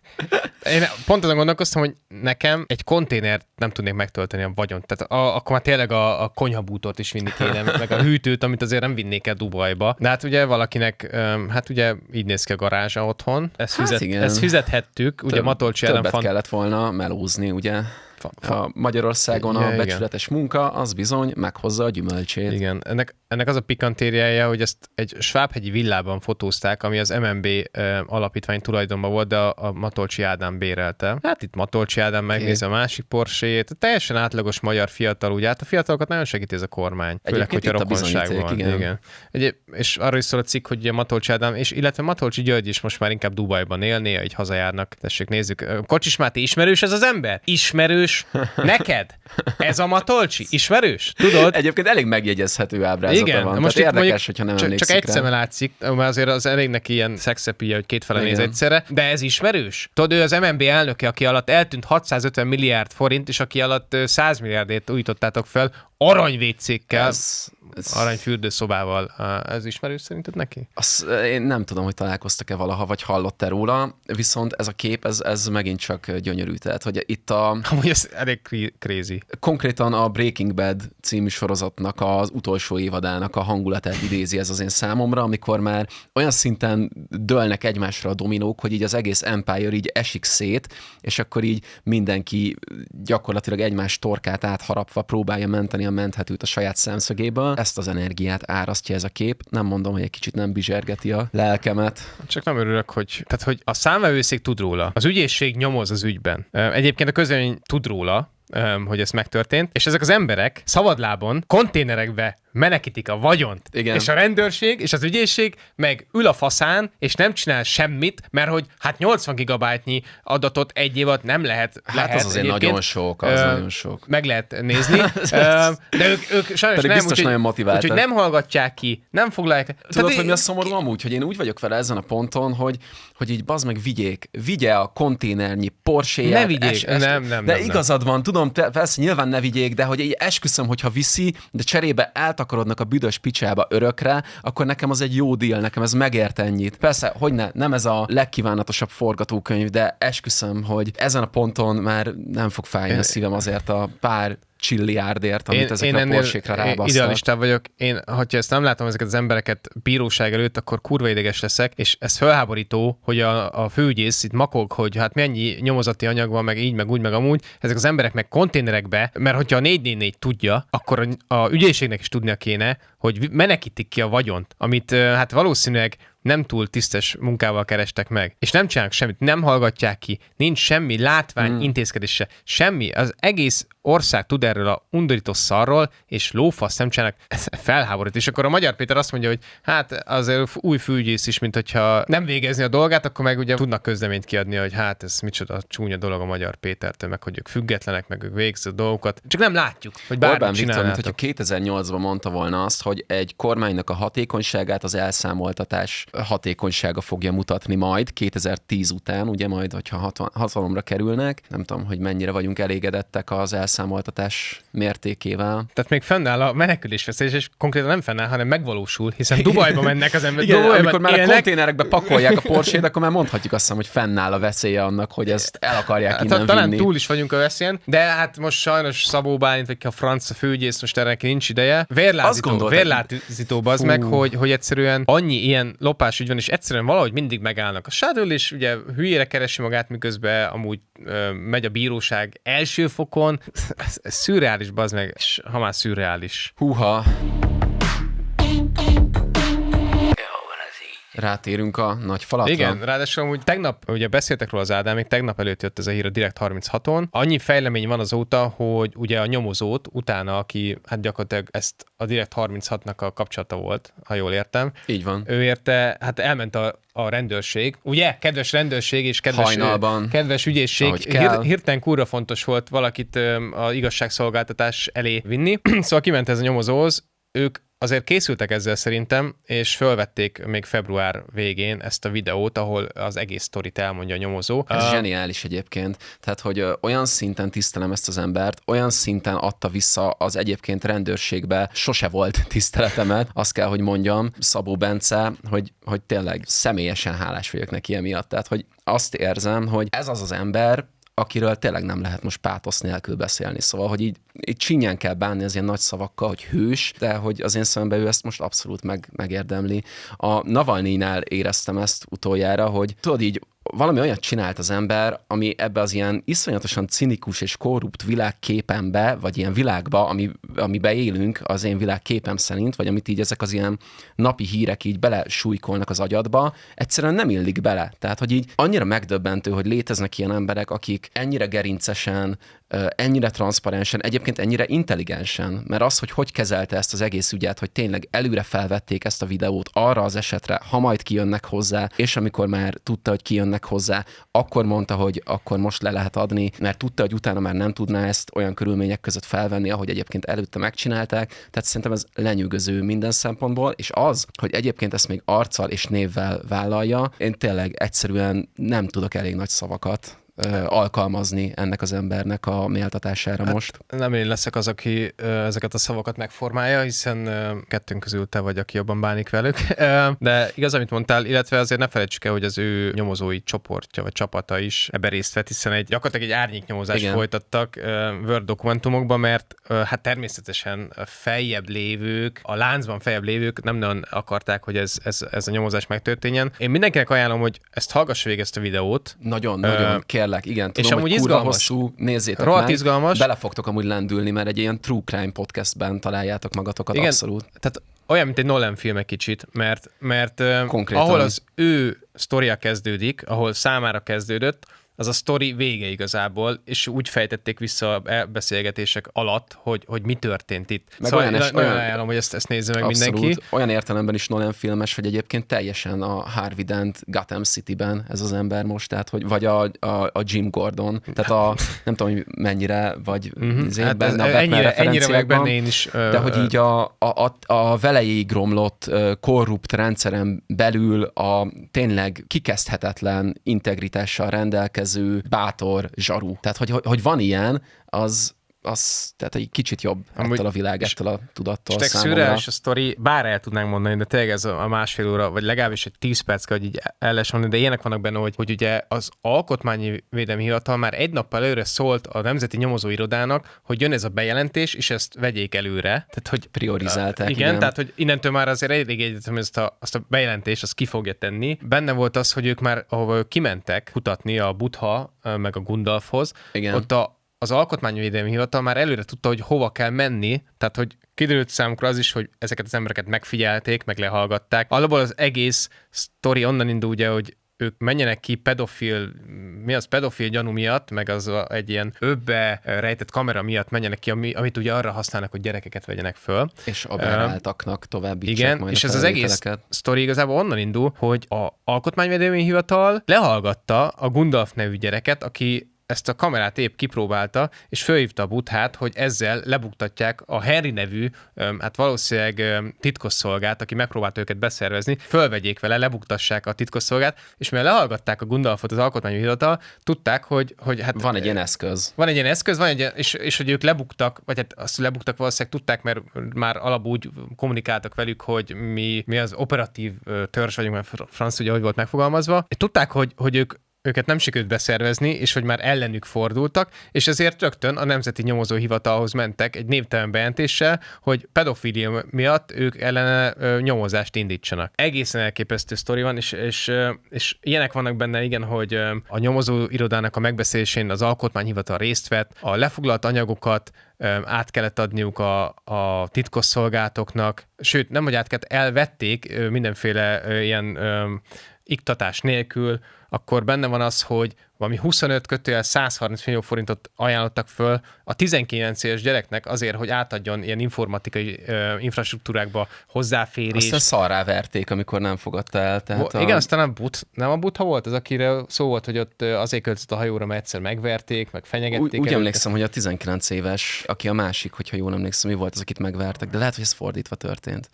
Én pont azon gondolkoztam, hogy nekem egy konténert nem tudnék megtölteni a vagyont. Tehát akkor már tényleg a konyhabútort is vinni kéne, meg a hűtőt, amit azért nem vinnék el Dubajba. De hát ugye valakinek, hát ugye így néz ki a garázsa otthon. Ezt fizethettük. Ugye Matolcsi Ádám többet kellett volna melózni, ugye? A Magyarországon a becsületes munka, az bizony meghozza a gyümölcsét. Igen, ennek az a pikantériája, hogy ezt egy svábhegyi villában fotózták, ami az MNB alapítvány tulajdonban volt, de a Matolcsi Ádám bérelte. Hát itt Matolcsi Ádám megnézi a másik Porschét, teljesen átlagos magyar fiatal, ugye, hát a fiatalokat nagyon segíti ez a kormány. Főleg, hogyha rokonság van. Igen. És arról is szól a cikk, hogy a Matolcsi Ádám, illetve Matolcsi György is most már inkább Dubajban élné, így hazajárnak. Tessék, nézzük. Kocsis Máté, ismerős ez az ember? Ismerős neked? Ez a Matolcsi? Ismerős? Tudod? Egyébként elég megjegyezhető ábrázata van. Most érdekes, mondjuk, hogyha nem emlékszik csak egy szeme látszik, mert azért az elég neki ilyen szexepíje, hogy kétfele néz egyszerre, de ez ismerős? Tudod, ő az MNB elnöke, aki alatt eltűnt 650 milliárd forint, és aki alatt 100 milliárdért újítottátok fel, arany-vécékkel, aranyfürdőszobával. Ez ismerős szerinted neki? Én nem tudom, hogy találkoztak-e valaha, vagy hallott-e róla, viszont ez a kép, ez megint csak gyönyörű. Tehát, hogy itt amúgy ez elég crazy. Konkrétan a Breaking Bad című sorozatnak az utolsó évadának a hangulatát idézi ez az én számomra, amikor már olyan szinten dőlnek egymásra a dominók, hogy így az egész Empire így esik szét, és akkor így mindenki gyakorlatilag egymás torkát átharapva próbálja menteni a menthetőt a saját szemszögéből. Ezt az energiát árasztja ez a kép. Nem mondom, hogy egy kicsit nem bizsergeti a lelkemet. Csak nem örülök, hogy a számvevőszék tud róla. Az ügyészség nyomoz az ügyben. Egyébként a közvélemény tud róla, hogy ez megtörtént, és ezek az emberek szabadlábon, konténerekbe menekítik a vagyont. Igen. És a rendőrség és az ügyészség meg ül a faszán, és nem csinál semmit, mert hogy 80 gigabájtnyi adatot egy év alatt nem lehet. Az azért nagyon sok, nagyon sok. Meg lehet nézni, de ők sajnos pedig nem, biztos nagyon motiváltak. Úgyhogy nem hallgatják ki, nem foglalják. Tudod, hogy mi a szomorú amúgy, hogy én úgy vagyok vele ezen a ponton, hogy így bazd meg vigye a konténernyi Porsche-ját. Ne vigyék, nem. De igazad van, tudom, persze nyilván ne vigyék, de hogy így esküszöm, hogyha viszi, de cserébe eltakarodnak a büdös picsába örökre, akkor nekem az egy jó deal, nekem ez megért ennyit. Persze, hogy nem ez a legkívánatosabb forgatókönyv, de esküszöm, hogy ezen a ponton már nem fog fájni a szívem azért a pár csilliárdért, amit ezekre a Porsche-kra rábasztak. Idealista vagyok. Hogyha ezt nem látom ezeket az embereket bíróság előtt, akkor kurva ideges leszek, és ez felháborító, hogy a főügyész itt makog, hogy hát mennyi nyomozati anyag van, meg így, meg úgy, meg amúgy. Ezek az emberek meg konténerekbe, mert hogyha a 444 tudja, akkor a ügyészségnek is tudnia kéne, hogy menekítik ki a vagyont, amit hát valószínűleg nem túl tisztes munkával kerestek meg. És nem csinálnak semmit, nem hallgatják ki, nincs semmi látvány intézkedése, semmi. Az egész ország tud erről a undorító szarról, és lófasz nem csinálnak, ez felháborít. És akkor a Magyar Péter azt mondja, hogy hát azért új főügyész is, mint hogyha nem végezni a dolgát, akkor meg ugye tudnak közleményt kiadni, hogy hát ez micsoda csúnya dolog a Magyar Pétertől, meg hogy ők függetlenek, meg ők végzik a dolgokat. Csak nem látjuk, hogy bármit csinálnátok. Viktor, mint hogyha 2008-ban mondta volna azt, hogy egy kormánynak a hatékonyságát az elszámoltatás hatékonysága fogja mutatni majd 2010 után, ugye majd, hogyha hatalomra kerülnek. Nem tudom, hogy mennyire vagyunk elégedettek az elszámoltatás mértékével. Tehát még fennáll a menekülésveszély, és konkrétan nem fennáll, hanem megvalósul, hiszen Dubajba mennek az emberek. Igen, amikor már élnek. A konténerekbe pakolják a Porsche-t, akkor már mondhatjuk azt, hogy fennáll a veszélye annak, hogy ezt el akarják innen talán vinni. Túl is vagyunk a veszélyen, de hát most sajnos Szabó Bálint, vagy a francia főügyész, most erre nincs ideje. Vérlázító az meg, hogy egyszerűen annyi ilyen lopás ügy van, és egyszerűen valahogy mindig megállnak. A sádől is ugye hülyére keresi magát, miközben amúgy megy a bíróság első fokon. Ez szürreális, bazd meg, és ha már szürreális. Húha! Rátérünk a nagy falatra. Igen, ráadásul amúgy tegnap, ugye beszéltek róla az Ádám, még tegnap előtt jött ez a hír a Direkt 36-on. Annyi fejlemény van azóta, hogy ugye a nyomozót utána, aki hát gyakorlatilag ezt a Direkt 36-nak a kapcsolata volt, ha jól értem. Így van. Ő érte, hát elment a rendőrség. Ugye, kedves rendőrség és kedves ügyészség. Hirtelen kurva fontos volt valakit az igazságszolgáltatás elé vinni. Szóval kiment ez a nyomozóhoz, ők azért készültek ezzel szerintem, és fölvették még február végén ezt a videót, ahol az egész sztorit elmondja a nyomozó. Ez zseniális egyébként. Tehát, hogy olyan szinten tisztelem ezt az embert, olyan szinten adta vissza az egyébként rendőrségbe sose volt tiszteletemet, azt kell, hogy mondjam, Szabó Bence, hogy tényleg személyesen hálás vagyok neki emiatt. Tehát, hogy azt érzem, hogy ez az az ember, akiről tényleg nem lehet most pátosz nélkül beszélni. Szóval, hogy így csinyán kell bánni az ilyen nagy szavakkal, hogy hős, de hogy az én szememben ő ezt most abszolút megérdemli. A Navalnyinál éreztem ezt utoljára, hogy tudod így, valami olyat csinált az ember, ami ebbe az ilyen iszonyatosan cinikus és korrupt világképembe, vagy ilyen világba, amiben élünk, az én világképem szerint, vagy amit így ezek az ilyen napi hírek így belesújkolnak az agyadba, egyszerűen nem illik bele. Tehát, hogy így annyira megdöbbentő, hogy léteznek ilyen emberek, akik ennyire gerincesen, ennyire transzparensen, egyébként ennyire intelligensen, mert az, hogy kezelte ezt az egész ügyet, hogy tényleg előre felvették ezt a videót arra az esetre, ha majd kijönnek hozzá, és amikor már tudta, hogy kijönnek hozzá, akkor mondta, hogy akkor most le lehet adni, mert tudta, hogy utána már nem tudná ezt olyan körülmények között felvenni, ahogy egyébként előtte megcsinálták. Tehát szerintem ez lenyűgöző minden szempontból, és az, hogy egyébként ezt még arccal és névvel vállalja, én tényleg egyszerűen nem tudok elég nagy szavakat alkalmazni ennek az embernek a méltatására most. Nem én leszek az, aki ezeket a szavakat megformálja, hiszen kettőnk közül te vagy, aki jobban bánik velük. De igaz, amit mondtál, illetve azért ne felejtsük el, hogy az ő nyomozói csoportja vagy csapata is ebben részt vett, hiszen gyakorlatilag egy árnyéknyomozást folytattak Word dokumentumokban, mert hát természetesen feljebb lévők, a láncban feljebb lévők nem nagyon akarták, hogy ez a nyomozás megtörténjen. Én mindenkinek ajánlom, hogy ezt hallgassa végig ezt a videót. Nagyon, kérlek, igen. Tudom, és amúgy hogy izgalmas. hosszú, nézzétek rohadt meg. Izgalmas. Bele fogtok amúgy lendülni, mert egy ilyen true crime podcastben találjátok magatokat, igen, abszolút. Tehát olyan, mint egy Nolan film egy kicsit, mert konkrétan, ahol az ő sztoria kezdődik, ahol számára kezdődött, az a sztori vége igazából, és úgy fejtették vissza a beszélgetések alatt, hogy mi történt itt. Meg szóval olyan ajánlom, hogy ezt nézze meg abszolút, mindenki. Olyan értelemben is Nolan filmes, hogy egyébként teljesen a Harvey Dent Gotham City-ben ez az ember most, tehát hogy vagy a Jim Gordon, tehát nem tudom, hogy mennyire vagy hát benne a Batman referenciákban, én is. De hogy így a velejéig romlott korrupt rendszeren belül a tényleg kikezdhetetlen integritással rendelkező bátor zsaru. Tehát, hogy van ilyen, az tehát egy kicsit jobb ettől a világ, ettől a tudattól számomra. Szürreális a sztori, bár el tudnánk mondani, de tényleg ez a másfél óra, vagy legalábbis egy 10 perc kell, hogy így el lehet mondani, de ilyenek vannak benne, hogy ugye az Alkotmányi Védelmi Hivatal már egy nappal előre szólt a Nemzeti Nyomozóirodának, hogy jön ez a bejelentés, és ezt vegyék előre. Tehát, hogy priorizálták. Igen, tehát, hogy innentől már azért elég egyetem azt a bejelentést, azt ki fogja tenni. Benne volt az, hogy ők már, ahova ők kimentek kutatni a Buddha meg a Gundalfhoz, ott az Alkotmányvédelmi Hivatal már előre tudta, hogy hova kell menni, tehát hogy kiderült számukra az is, hogy ezeket az embereket megfigyelték, meg lehallgatták. Alapból az egész sztori onnan indul ugye, hogy ők menjenek ki pedofil gyanú miatt, meg az egy ilyen övbe rejtett kamera miatt menjenek ki, amit ugye arra használnak, hogy gyerekeket vegyenek föl. És aberráltaknak továbbítsák igen, majd és ez az egész sztori igazából onnan indul, hogy a Alkotmányvédelmi Hivatal lehallgatta a Gundalf nevű gyereket, aki ezt a kamerát épp kipróbálta, és fölhívta a Buddhát, hogy ezzel lebuktatják a Henry nevű, hát valószínűleg titkosszolgát, aki megpróbálta őket beszervezni, fölvegyék vele, lebuktassák a titkosszolgát, és mivel lehallgatták a Gundalfot az Alkotmányi Hivatal, tudták, hogy hát... Van egy ilyen eszköz. És hogy ők lebuktak, vagy hát azt lebuktak valószínűleg tudták, mert már alapból úgy kommunikáltak velük, hogy mi az operatív törzs vagyunk, mert franc ugye, hogy volt megfogalmazva. És tudták, hogy őket nem sikerült beszervezni, és hogy már ellenük fordultak, és ezért rögtön a Nemzeti Nyomozóhivatalhoz mentek egy névtelen bejelentéssel, hogy pedofília miatt ők ellene nyomozást indítsanak. Egészen elképesztő sztori van, és ilyenek vannak benne, igen, hogy a nyomozóirodának a megbeszélésén az Alkotmányhivatal részt vett, a lefoglalt anyagokat át kellett adniuk a titkosszolgálatoknak, sőt, nem, hogy át kellett, elvették mindenféle ilyen iktatás nélkül, akkor benne van az, hogy valami 25-130 millió forintot ajánlottak föl a 19 éves gyereknek azért, hogy átadjon ilyen informatikai infrastruktúrákba hozzáférés. Aztán szarrá verték, amikor nem fogadta el. Tehát igen, aztán nem a Buddha volt az, akire szó volt, hogy ott azért költött a hajóra, mert egyszer megverték, meg fenyegették. Úgy emlékszem, hogy a 19 éves, aki a másik, hogyha jól emlékszem, mi volt az, akit megvertek, de lehet, hogy ez fordítva történt.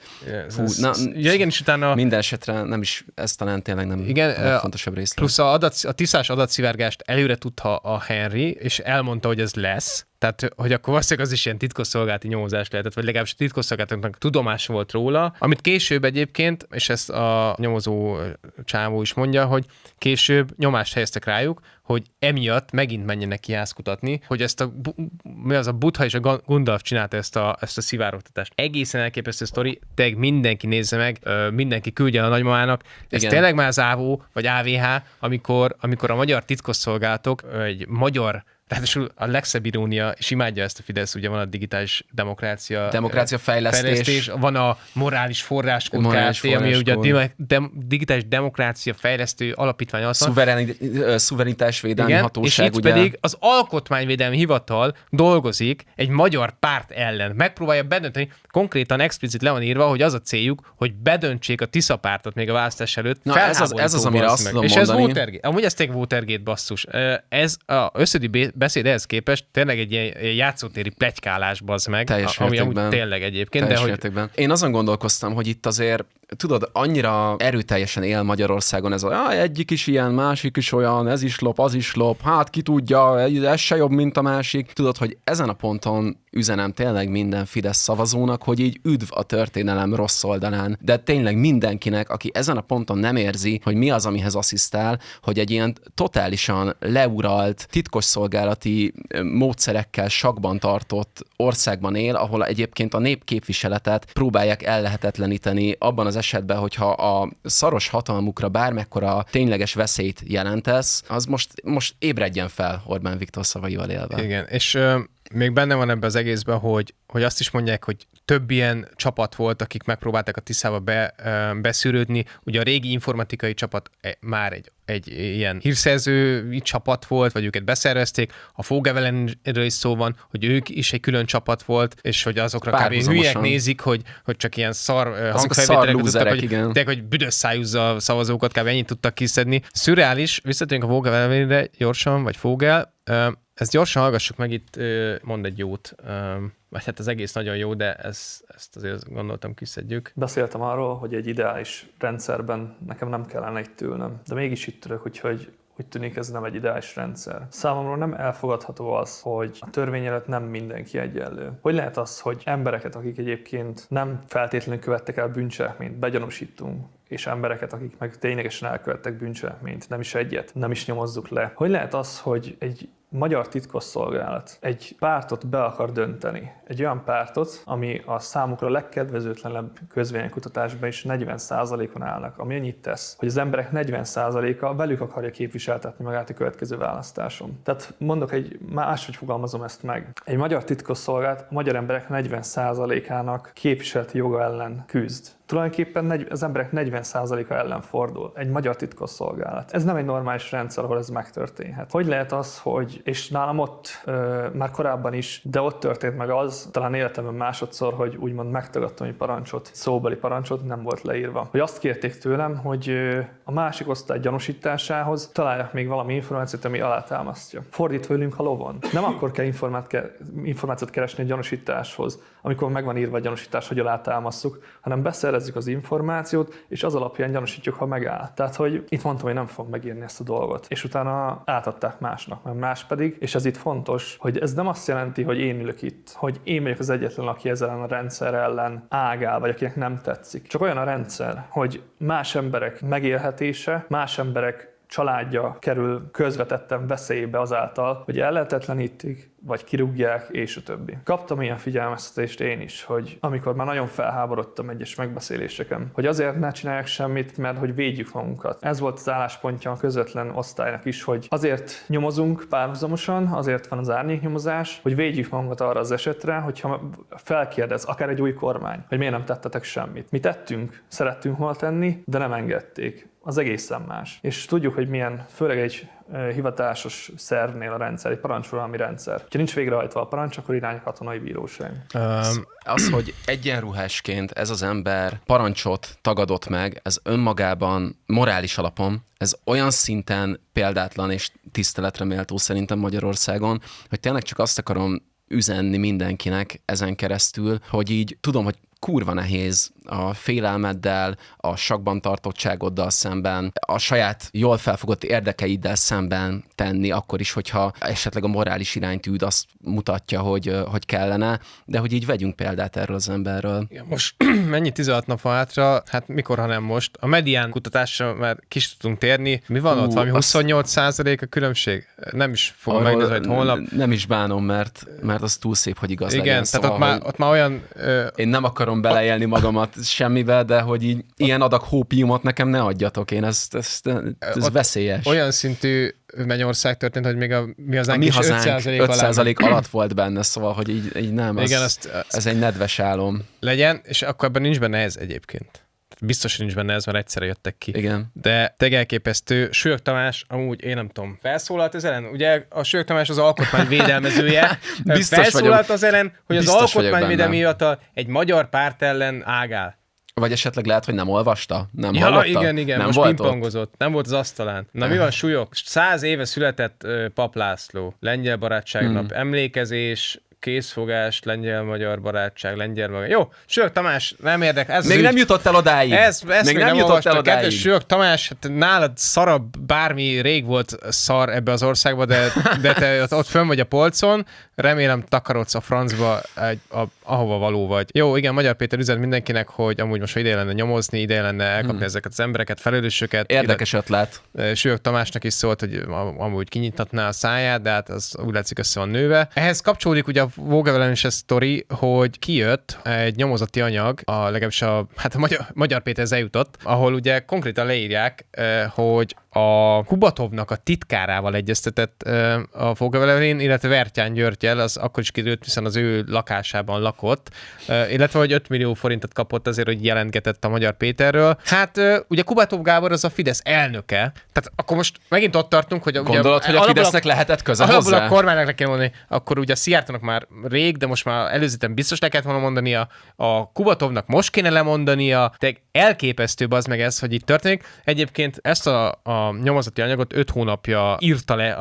Igen, és utána... Minden esetre nem is, ez talán tényleg nem a fontosabb részlet. Plusz a tisztás adatszivárgást előre tudta a Henry, és elmondta, hogy ez lesz. Tehát, hogy akkor valószínűleg az is ilyen titkosszolgálati nyomozás lehetett, vagy legalábbis a titkosszolgálatoknak tudomása volt róla, amit később egyébként, és ezt a nyomozó csávó is mondja, hogy később nyomást helyeztek rájuk, hogy emiatt megint menjenek ki házkutatni, hogy ezt a Buddha és a Gundalf csinálta ezt a szivárogtatást. Egészen elképesztő sztori, tényleg mindenki nézze meg, mindenki küldje a nagymamának. Ez tényleg már az AVO, vagy AVH, amikor a magyar titkosszolgálatok egy magyar, ráadásul a legszebb irónia, és imádja ezt a Fidesz, ugye van a digitális demokrácia fejlesztés, van a morális forráskód Kft., ami ugye a digitális demokrácia fejlesztő alapítvány alatt van. Szuverenitásvédelmi hatóság. És itt pedig az Alkotmányvédelmi Hivatal dolgozik egy magyar párt ellen. Megpróbálja bedönteni, konkrétan explicit le van írva, hogy az a céljuk, hogy bedöntsék a Tisza pártot még a választás előtt. Na ez az, amire azt tudom mondani. És ez Watergate. Amúgy ez tényleg Watergate basszus. Ez a összödi beszéd ehhez képest tényleg egy ilyen játszótéri pletykálás, bazd meg, ami amúgy tényleg egyébként. Mértékben. Én azon gondolkoztam, hogy itt azért tudod, annyira erőteljesen él Magyarországon ez egyik is ilyen, másik is olyan, ez is lop, az is lop, hát ki tudja, ez se jobb, mint a másik. Tudod, hogy ezen a ponton üzenem tényleg minden Fidesz szavazónak, hogy így üdv a történelem rossz oldalán, de tényleg mindenkinek, aki ezen a ponton nem érzi, hogy mi az, amihez asszisztál, hogy egy ilyen totálisan leuralt, titkosszolgálati módszerekkel sakban tartott országban él, ahol egyébként a népképviseletet próbálják ellehetetleníteni abban az esetben, hogyha a szaros hatalmukra bármekkora tényleges veszélyt jelentesz, az most ébredjen fel Orbán Viktor szavaival élve. Igen, és még benne van ebben az egészben, hogy azt is mondják, hogy több ilyen csapat volt, akik megpróbálták a Tiszába beszűrődni. Ugye a régi informatikai csapat már egy ilyen hírszerző csapat volt, vagy őket beszervezték. A Fogevelenről is szó van, hogy ők is egy külön csapat volt, és hogy azokra kb. Hülyek nézik, hogy csak ilyen szar hangfelvételeket tudtak, hogy büdös szájúzza a szavazókat, kb. Ennyit tudtak kiszedni. Szürreális, visszatérünk a Fogevelenre gyorsan, vagy Fogel. Ezt gyorsan hallgassuk meg, itt mond egy jót, vagy hát az egész nagyon jó, de ezt azért gondoltam kiszedjük. Beszéltem arról, hogy egy ideális rendszerben nekem nem kellene itt ülnöm, de mégis itt ülök, úgyhogy úgy tűnik, ez nem egy ideális rendszer. Számomra nem elfogadható az, hogy a törvény előtt nem mindenki egyenlő. Hogy lehet az, hogy embereket, akik egyébként nem feltétlenül követtek el bűncselekményt, begyanúsítunk, és embereket, akik meg ténylegesen elkövettek bűncselekményt, nem is egyet, nem is nyomozzuk le. Hogy lehet az, hogy egy magyar titkosszolgálat egy pártot be akar dönteni. Egy olyan pártot, ami a számukra legkedvezőtlenebb közvéleménykutatásban is 40%-on állnak, ami annyit tesz, hogy az emberek 40%-a velük akarja képviseltetni magát a következő választáson. Tehát mondok máshogy fogalmazom ezt meg. Egy magyar titkosszolgálat a magyar emberek 40%-ának képviseleti joga ellen küzd. Tulajdonképpen az emberek 40%-a ellen fordul. Egy magyar titkosszolgálat. Ez nem egy normális rendszer, ahol ez megtörténhet. Hogy lehet az, hogy, és nálam ott már korábban is, de ott történt meg az, talán életemben másodszor, hogy úgymond megtagadtam egy parancsot, szóbeli parancsot, nem volt leírva. Hogy azt kérték tőlem, hogy a másik osztály gyanúsításához találjak még valami információt, ami alátámasztja. Fordítva ülünk a lovon. Nem akkor kell információt keresni a gyanúsításhoz, amikor meg van írva a gyanúsítás, hogy alátámasztjuk, hanem beszerezzük az információt, és az alapján gyanúsítjuk, ha megáll. Tehát, hogy itt mondtam, hogy nem fogom megírni ezt a dolgot. És utána átadták másnak, mert más pedig, és ez itt fontos, hogy ez nem azt jelenti, hogy én ülök itt, hogy én vagyok az egyetlen, aki ezzel a rendszer ellen ágál, vagy akinek nem tetszik. Csak olyan a rendszer, hogy más emberek megélhetése, más emberek családja kerül közvetetten veszélybe azáltal, hogy ellehetetlenítik, vagy kirúgják, és a többi. Kaptam ilyen figyelmeztetést én is, hogy amikor már nagyon felháborodtam egyes megbeszéléseken, hogy azért ne csinálják semmit, mert hogy védjük magunkat. Ez volt az álláspontja a közvetlen osztálynak is, hogy azért nyomozunk párhuzamosan, azért van az árnyéknyomozás, hogy védjük magunkat arra az esetre, hogyha felkérdez akár egy új kormány, hogy miért nem tettetek semmit. Mi tettünk, szerettünk volna tenni, de nem engedték. Az egészen más. És tudjuk, hogy milyen, főleg egy hivatásos szervnél a rendszer, egy parancsforgalmi rendszer. Ha nincs végrehajtva a parancs, akkor irány a katonai bíróság. Az, hogy egyenruhásként ez az ember parancsot tagadott meg, ez önmagában morális alapon, ez olyan szinten példátlan és tiszteletre méltó szerintem Magyarországon, hogy tényleg csak azt akarom üzenni mindenkinek ezen keresztül, hogy így tudom, hogy kurva nehéz a félelmeddel, a sakban tartottságoddal szemben, a saját jól felfogott érdekeiddel szemben tenni, akkor is, hogyha esetleg a morális iránytűd azt mutatja, hogy kellene, de hogy így vegyünk példát erről az emberről. Ja, most mennyi 16 nap van hátra, hát mikor, ha nem most. A medián kutatásra már kis tudunk térni. Mi van ott? Valami 28% a különbség? Nem is fogom megnézni, hogy holnap. Nem is bánom, mert az túl szép, hogy igaz igen, legyen. Tehát szóval, ott már olyan... Én nem akarom beleélni magamat semmibe, de hogy így ilyen adag hópiumot nekem ne adjatok. Én ez veszélyes. Olyan szintű Mennyország történt, hogy még mi hazánk is 5% alatt volt benne, szóval, hogy így nem, igen, ez egy nedves álom. Legyen, és akkor ebben nincs benne ez egyébként. Biztos, hogy nincs benne ez, mert egyszerre jöttek ki. Igen. De elképesztő. Sők Tamás, amúgy én nem tudom, felszólalt az ellen? Ugye a Sők Tamás az alkotmány védelmezője. Felszólalt az ellen, hogy az alkotmányvédelmi hivatal egy magyar párt ellen ágál. Vagy esetleg lehet, hogy nem olvasta? Nem hallotta? Igen, nem most volt pingpongozott. Nem volt az asztalán. Na mi van, súlyok? 100 éve született Pap László. Lengyel barátságnap, emlékezés, készfogás, lengyel-magyar barátság, lengyel-magyar. Jó, Sők Tamás, nem érdekel. Még nem jutott el odáig. Ez még nem jutott el odáig. Kedves Sők Tamás, hát nálad szarabb, bármi rég volt szar ebbe az országba, de te ott fönn vagy a polcon, remélem takarodsz a francba, ahova való vagy. Jó, igen, Magyar Péter üzen mindenkinek, hogy amúgy most ideje lenne nyomozni, ideje lenne elkapni ezeket az embereket, felelősöket. Érdekes ötlet. Sők Tamásnak is szólt, hogy amúgy kinyithatná a száját, de hát az úgy látszik össze van nőve. Ehhez kapcsolódik ugye a Vógevelen is ez sztori, hogy kijött egy nyomozati anyag, legalábbis a Magyar Péterhez eljutott, ahol ugye konkrétan leírják, hogy a Kubatovnak a titkárával egyeztetett a Vógevelén, illetve Vertyán Györgyel, az akkor is kiderült, hiszen az ő lakásában lakott, illetve hogy 5 millió forintot kapott azért, hogy jelentgetett a Magyar Péterről. Hát ugye Kubatov Gábor az a Fidesz elnöke, tehát akkor most megint ott tartunk, hogy gondolod, hogy a Fidesznek lehetett köze hozzá? A kormánynak le kell mondani, akkor ugye a Szijjártónak már rég, de most már előzőten biztos le kellett volna mondania, a Kubatovnak most kéne lemondania, de elképesztő az meg ez, hogy itt történik. Egyébként ezt a nyomozati anyagot 5 hónapja írta le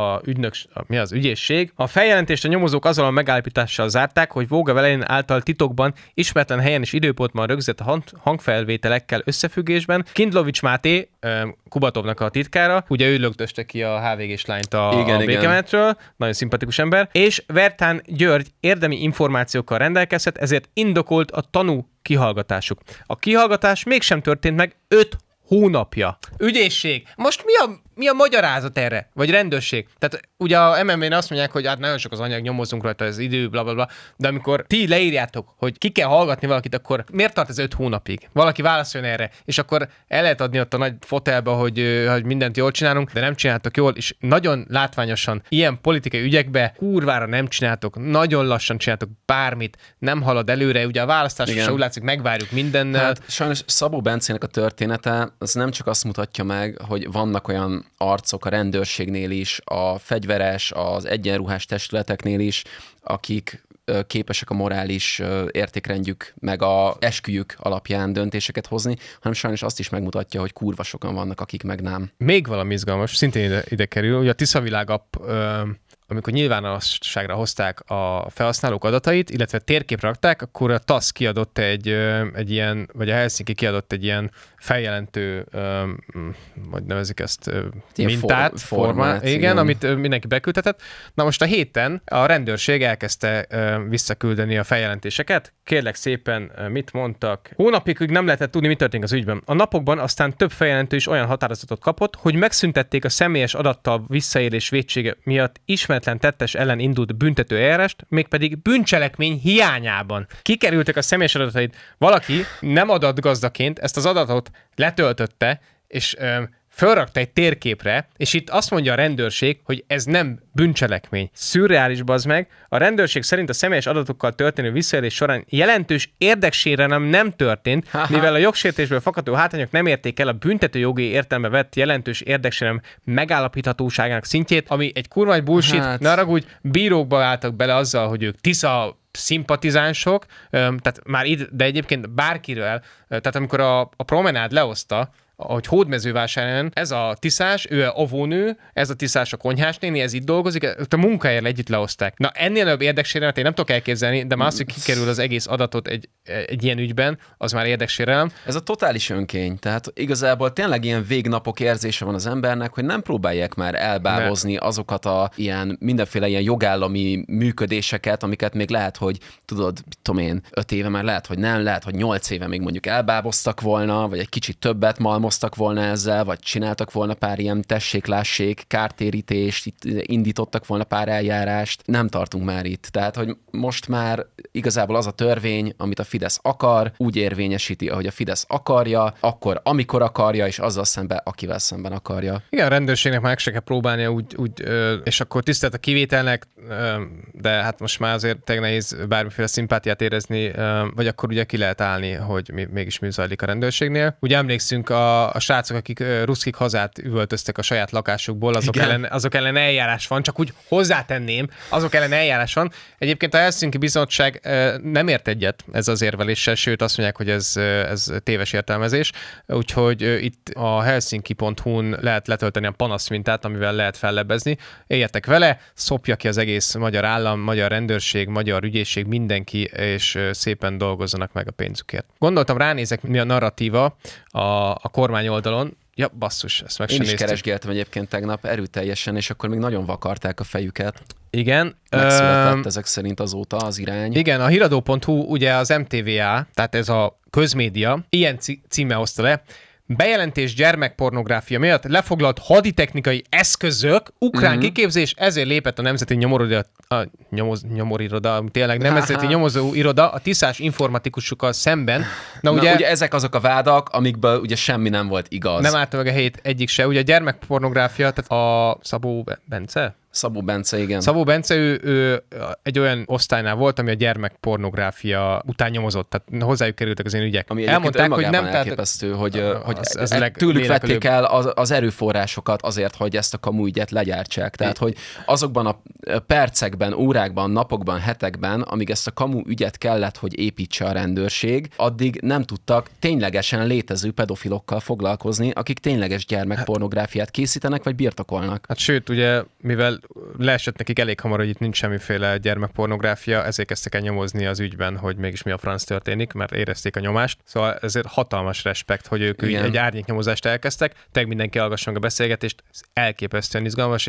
az ügyészség. A feljelentést a nyomozók azzal a megállapítással zárták, hogy Vógevelén által titokban ismeretlen helyen és időpontban rögzített a hangfelvételekkel összefüggésben Kindlovics Máté, Kubatovnak a titkára, ugye ő lögdöste ki a HVG-s lányt a békemenetről, nagyon szimpatikus ember, és Vertán György érdemi információkkal rendelkezett, ezért indokolt a tanú kihallgatásuk. A kihallgatás mégsem történt meg 5 hónapja. Ügyészség. Most mi a magyarázat erre? Vagy rendőrség? Tehát ugye a MMA-n azt mondják, hogy hát nagyon sok az anyag, nyomozunk rajta, az idő, blablabla, de amikor ti leírjátok, hogy ki kell hallgatni valakit, akkor miért tart ez 5 hónapig? Valaki válaszoljon erre, és akkor el lehet adni ott a nagy fotelbe, hogy mindent jól csinálunk, de nem csináltok jól, és nagyon látványosan ilyen politikai ügyekbe kurvára nem csináltok, nagyon lassan csináltok bármit, nem halad előre, ugye a választásra úgy látszik, megvárjuk mindennel. Hát, sajnos Szabó Bencének a története, az nem csak azt mutatja meg, hogy vannak olyan arcok a rendőrségnél is, a fegyveres, az egyenruhás testületeknél is, akik képesek a morális értékrendjük meg a esküjük alapján döntéseket hozni, hanem sajnos azt is megmutatja, hogy kurva sokan vannak, akik meg nem. Még valami izgalmas, szintén ide kerül, ugye a Tiszavilág app, amikor nyilvánosságra hozták a felhasználók adatait, illetve térképre rakták, akkor a TASZ kiadott egy ilyen, vagy a Helsinki kiadott egy ilyen feljelentő, hogy nevezik ezt, mintát, formát, igen, amit mindenki beküldhetett. Na most a héten a rendőrség elkezdte visszaküldeni a feljelentéseket. Kérlek szépen, mit mondtak? Hónapig nem lehetett tudni, mi történik az ügyben. A napokban aztán több feljelentő is olyan határozatot kapott, hogy megszüntették a személyes adattal visszaélés vétsége miatt ismeretlen tettes ellen indult büntető eljárást, mégpedig bűncselekmény hiányában. Kikerültek a személyes adatait. Valaki nem adatgazdaként ezt az adatot letöltötte, és fölrakta egy térképre, és itt azt mondja a rendőrség, hogy ez nem bűncselekmény. Szürreális bazd meg. A rendőrség szerint a személyes adatokkal történő visszaélés során jelentős érdeksérelem nem történt, mivel a jogsértésből fakadó hátrányok nem érték el a büntetőjogi értelembe vett jelentős érdeksérelem megállapíthatóságának szintjét, ami egy kurva egy bullshit, ne haragudj, bírókba álltak bele azzal, hogy ők Tisza szimpatizánsok, tehát már de egyébként bárkiről, tehát amikor a Promenád lehozta, hogy Hódmezővásáron ez a tiszás, ő a avónő, ez a tiszás a konyhásnéni, ez itt dolgozik, a munkájára együtt lehozták. Na ennél nagyobb érdeksérelmet én nem tudok elképzelni, de már az, hogy kikerül az egész adatot egy ilyen ügyben, az már érdeksérelem. Ez a totális önkény, tehát igazából tényleg ilyen végnapok érzése van az embernek, hogy nem próbálják már elbábozni azokat a mindenféle ilyen jogállami működéseket, amiket még lehet, hogy tudod, tudom én, 5 éve már lehet, hogy nem, lehet, hogy 8 éve még mondjuk elbáboztak volna, vagy egy kicsit többet malmoztak volna ezzel, vagy csináltak volna pár ilyen tessék-lássék, kártérítést, indítottak volna pár eljárást. Nem tartunk már itt. Tehát, hogy most már igazából az a törvény, amit a Fidesz akar, úgy érvényesíti, ahogy a Fidesz akarja, akkor amikor akarja, és azzal szemben, akivel szemben akarja. Igen, a rendőrségnek már se kell próbálnia úgy és akkor tisztelt a kivételnek, de hát most már azért tényleg nehéz bármiféle szimpátiát érezni, vagy akkor ugye ki lehet állni, hogy mégis mi zajlik a rendőrségnél. Ugye emlékszünk a srácok, akik ruszkik hazát üvöltöztek a saját lakásukból, azok ellen eljárás van, csak úgy hozzátenném, azok ellen eljárás van. Egyébként a Helsinki Bizottság nem ért egyet ezzel az az érveléssel, sőt azt mondják, hogy ez téves értelmezés, úgyhogy itt a helsinki.hu-n lehet letölteni a panaszmintát, amivel lehet fellebbezni. Éljetek vele, szopja ki az egész magyar állam, magyar rendőrség, magyar ügyészség, mindenki, és szépen dolgozzanak meg a pénzükért. Gondoltam, ránézek, mi a narratíva a kormány oldalon. Ja, basszus, ezt meg sem Én is néztük. keresgéltem egyébként tegnap erőteljesen, és akkor még nagyon vakarták a fejüket. Igen. Megszületett ezek szerint azóta az irány. Igen, a híradó.hu ugye az MTVA, tehát ez a közmédia, ilyen címe hozta le, bejelentés gyermekpornográfia miatt lefoglalt haditechnikai eszközök, ukrán kiképzés, ezért lépett a Nemzeti Nyomoriroda, tényleg Nemzeti Nyomozóiroda a tiszás informatikusokkal szemben. Ugye ezek azok a vádak, amikből ugye semmi nem volt igaz. Nem állta meg a helyét egyik se. Ugye a gyermekpornográfia, tehát a Szabó Bence? Szabó Bence, igen. Szabó Bence, ő egy olyan osztálynál volt, ami a gyermekpornográfia után nyomozott, tehát hozzájuk kerültek az én ügyek. Ami elmondták, hogy nem elképesztő, hogy tőlük vették el az erőforrásokat azért, hogy ezt a kamu ügyet legyártsák. Tehát, hogy azokban a percekben, órákban, napokban, hetekben, amíg ezt a kamu ügyet kellett, hogy építse a rendőrség, addig nem tudtak ténylegesen létező pedofilokkal foglalkozni, akik tényleges gyermekpornográfiát készítenek, vagy birtokolnak. Hát sőt, ugye, mivel leesett nekik elég hamar, hogy itt nincs semmiféle gyermekpornográfia, ezért kezdtek el nyomozni az ügyben, hogy mégis mi a franc történik, mert érezték a nyomást. Szóval ezért hatalmas respekt, hogy ők egy árnyéknyomozást elkezdtek. Tényleg mindenki hallgasson a beszélgetést, ez elképesztően izgalmas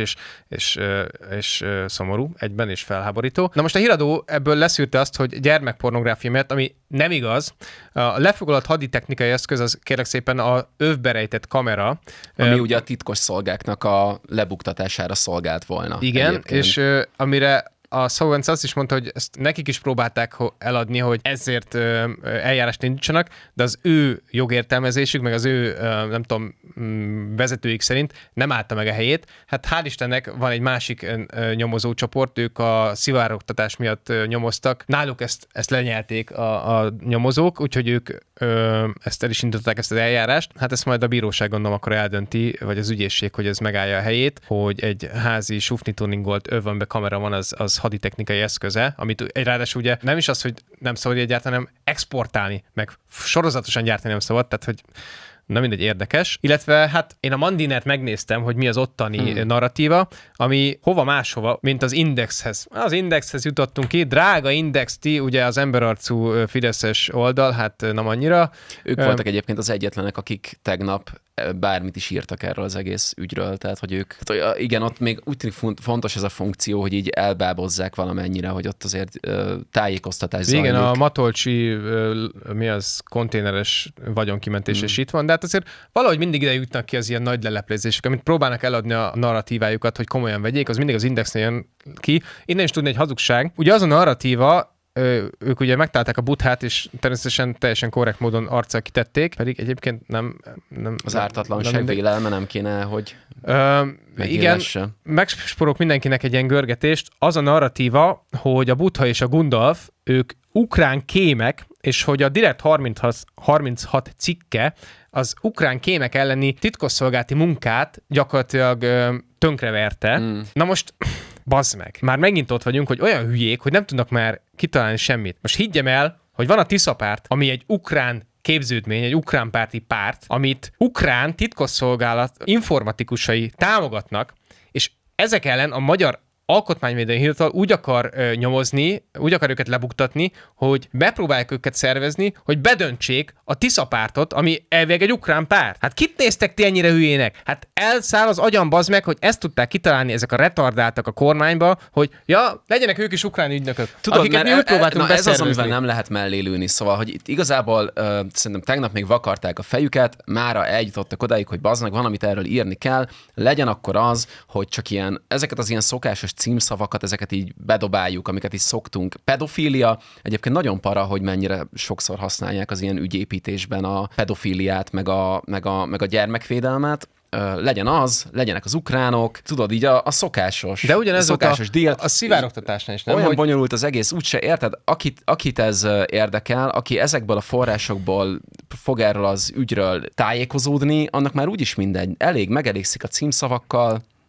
és szomorú egyben, és felháborító. Na most a híradó ebből leszűrte azt, hogy gyermekpornográfia miatt, ami nem igaz, a lefoglalt haditechnikai eszköz az kérlek szépen a övberejtett kamera. Ami ugye a titkos szolgáknak a lebuktatására szolgált volna. Igen, egyébként. és amire a Szauvenc azt is mondta, hogy ezt nekik is próbálták eladni, hogy ezért eljárást indítsanak, de az ő jogértelmezésük, meg az ő, nem tudom, vezetőik szerint nem állta meg a helyét. Hát hál' Istennek van egy másik nyomozócsoport, ők a szivárogtatás miatt nyomoztak. Náluk ezt lenyelték a nyomozók, úgyhogy ők ezt el is indították, ezt az eljárást. Hát ezt majd a bíróság gondolom akkor eldönti, vagy az ügyészség, hogy ez megállja a helyét, hogy egy házi sufnituningolt övönbe kamera van, az haditechnikai eszköze, amit ráadásul ugye nem is az, hogy nem szabad ilyet gyártani, hanem exportálni, meg sorozatosan gyártani nem szabad, tehát hogy na mindegy, érdekes. Illetve hát én a Mandinert megnéztem, hogy mi az ottani narratíva, ami hova máshova, mint az Indexhez. Az Indexhez jutottunk ki, drága Index, ti ugye az emberarcú fideszes oldal, hát nem annyira. Ők voltak egyébként az egyetlenek, akik tegnap bármit is írtak erről az egész ügyről, tehát hogy ők, igen, ott még úgy tűnik fontos ez a funkció, hogy így elbábozzák valamennyire, hogy ott azért tájékoztatás zajlik. Igen, a Matolcsi, mi az, konténeres vagyonkimentés is itt van, de hát azért valahogy mindig ide jutnak ki az ilyen nagy leleplezések, amit próbálnak eladni a narratívájukat, hogy komolyan vegyék, az mindig az Indexnél jön ki. Innen is tudni egy hazugság. Ugye az a narratíva, ők ugye megtalálták a buthát, és természetesen teljesen korrekt módon arccal kitették, pedig egyébként nem az ártatlanság vélelme nem kéne, hogy igen, megsporok mindenkinek egy ilyen görgetést. Az a narratíva, hogy a Butha és a Gundalf, ők ukrán kémek, és hogy a Direkt 36 cikke az ukrán kémek elleni titkosszolgálati munkát gyakorlatilag tönkreverte. Na most bazd meg. Már megint ott vagyunk, hogy olyan hülyék, hogy nem tudnak már kitalálni semmit. Most higgyem el, hogy van a Tisza párt, ami egy ukrán képződmény, egy ukrán párti párt, amit ukrán titkosszolgálat informatikusai támogatnak, és ezek ellen a magyar alkotmányvédelmi hivatal úgy akar nyomozni, úgy akar őket lebuktatni, hogy bepróbálják őket szervezni, hogy bedöntsék a Tisza pártot, ami elvileg egy ukrán párt. Hát kit néztek ti ennyire hülyének? Hát elszáll az agyam, bazd meg, hogy ezt tudták kitalálni ezek a retardáltak a kormányba, hogy ja, legyenek ők is ukrán ügynökök. Tudod, akiket mi úgy próbáltunk ez az, amivel nem lehet mellé lőni. Szóval, hogy itt igazából szerintem tegnap még vakarták a fejüket, mára eljutottak odáig, hogy bazd meg, van, amit erről írni kell, legyen akkor az, hogy csak ezeket az ilyen szokásos címszavakat, ezeket így bedobáljuk, amiket is szoktunk. Pedofília, egyébként nagyon para, hogy mennyire sokszor használják az ilyen ügyépítésben a pedofíliát, meg a gyermekvédelmet. Legyenek az ukránok, tudod, így a szokásos. De ugyanez szokásos díl. A szivárogtatásnál is, nem? Olyan bonyolult az egész, úgyse érted? Akit ez érdekel, aki ezekből a forrásokból fog erről az ügyről tájékozódni, annak már úgyis mindegy. Megelégszik a címszavakkal,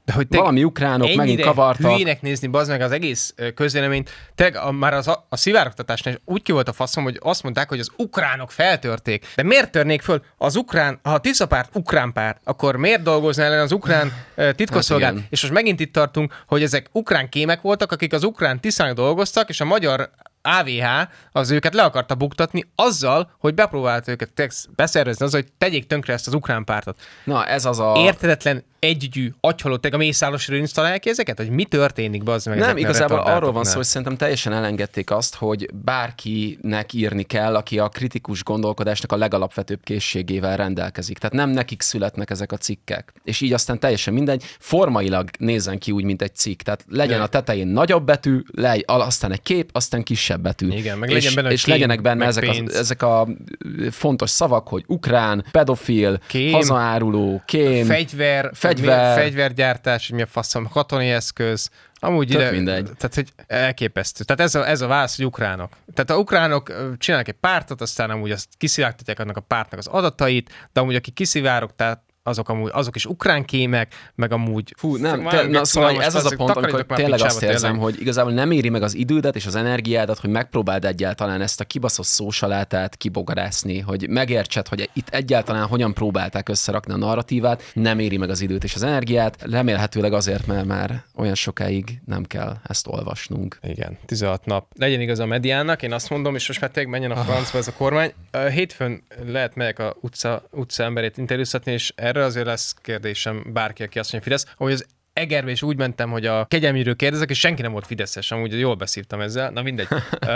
De hogy valami ukránok megint kavartak. Hülyének nézni, bazd meg az egész közvéleményt. Tényleg már a szivárogtatásnál úgy ki volt a faszom, hogy azt mondták, hogy az ukránok feltörték. De miért törnék föl az ukrán, ha a Tisza-párt ukrán párt, akkor miért dolgozna ellen az ukrán titkosszolgálat? Hát és most megint itt tartunk, hogy ezek ukrán kémek voltak, akik az ukrán Tiszának dolgoztak, és a magyar AVH az őket le akarta buktatni azzal, hogy bepróbált őket beszervezni azzal, hogy tegyék tönkre ezt az ukrán pártot. Na, ez az a... Érthetetlen, együgyű, agyhalott, a Mészárosról installálják ki ezeket? Hogy mi történik, bazd meg? Nem, igazából arról van szó, hogy szerintem teljesen elengedték azt, hogy bárkinek írni kell, aki a kritikus gondolkodásnak a legalapvetőbb készségével rendelkezik. Tehát nem nekik születnek ezek a cikkek. És így aztán teljesen mindegy, formailag nézzen ki úgy, mint egy cikk. Tehát legyen a tetején nagyobb betű, aztán egy kép, aztán kisebb betű. Igen, meg legyen benne és legyenek benne ezek a fontos szavak, hogy ukrán, pedofil, hazaáruló, kém, fegyvergyártás, mi a faszom, katonai eszköz, amúgy ide, mindegy. Tehát, hogy elképesztő. Tehát ez a válasz, hogy ukránok. Tehát a ukránok csinálnak egy pártot, aztán amúgy azt kiszivárogtatják annak a pártnak az adatait, de amúgy akik kiszivárogták, azok is ukrán kémek, meg amúgy... Fú, nem, szóval ez az a pont, amikor tényleg azt érzem, hogy igazából nem éri meg az idődet és az energiádat, hogy megpróbáld egyáltalán ezt a kibaszott szósalátát kibogarászni, hogy megértsed, hogy itt egyáltalán hogyan próbálták összerakni a narratívát, nem éri meg az időt és az energiát, remélhetőleg azért, mert már olyan sokáig nem kell ezt olvasnunk. Igen, 16 nap. Legyen igaz a mediának, én azt mondom, és most már tényleg menjen a francba ez a kormány. Hétfőn megyek a utca emberét interjúztatni, és erre azért lesz kérdésem bárki, aki azt mondja Fidesz, ahogy az Egerbe is úgy mentem, hogy a kegyelmiről kérdezek, és senki nem volt fideszes, amúgy jól beszívtam ezzel, na mindegy.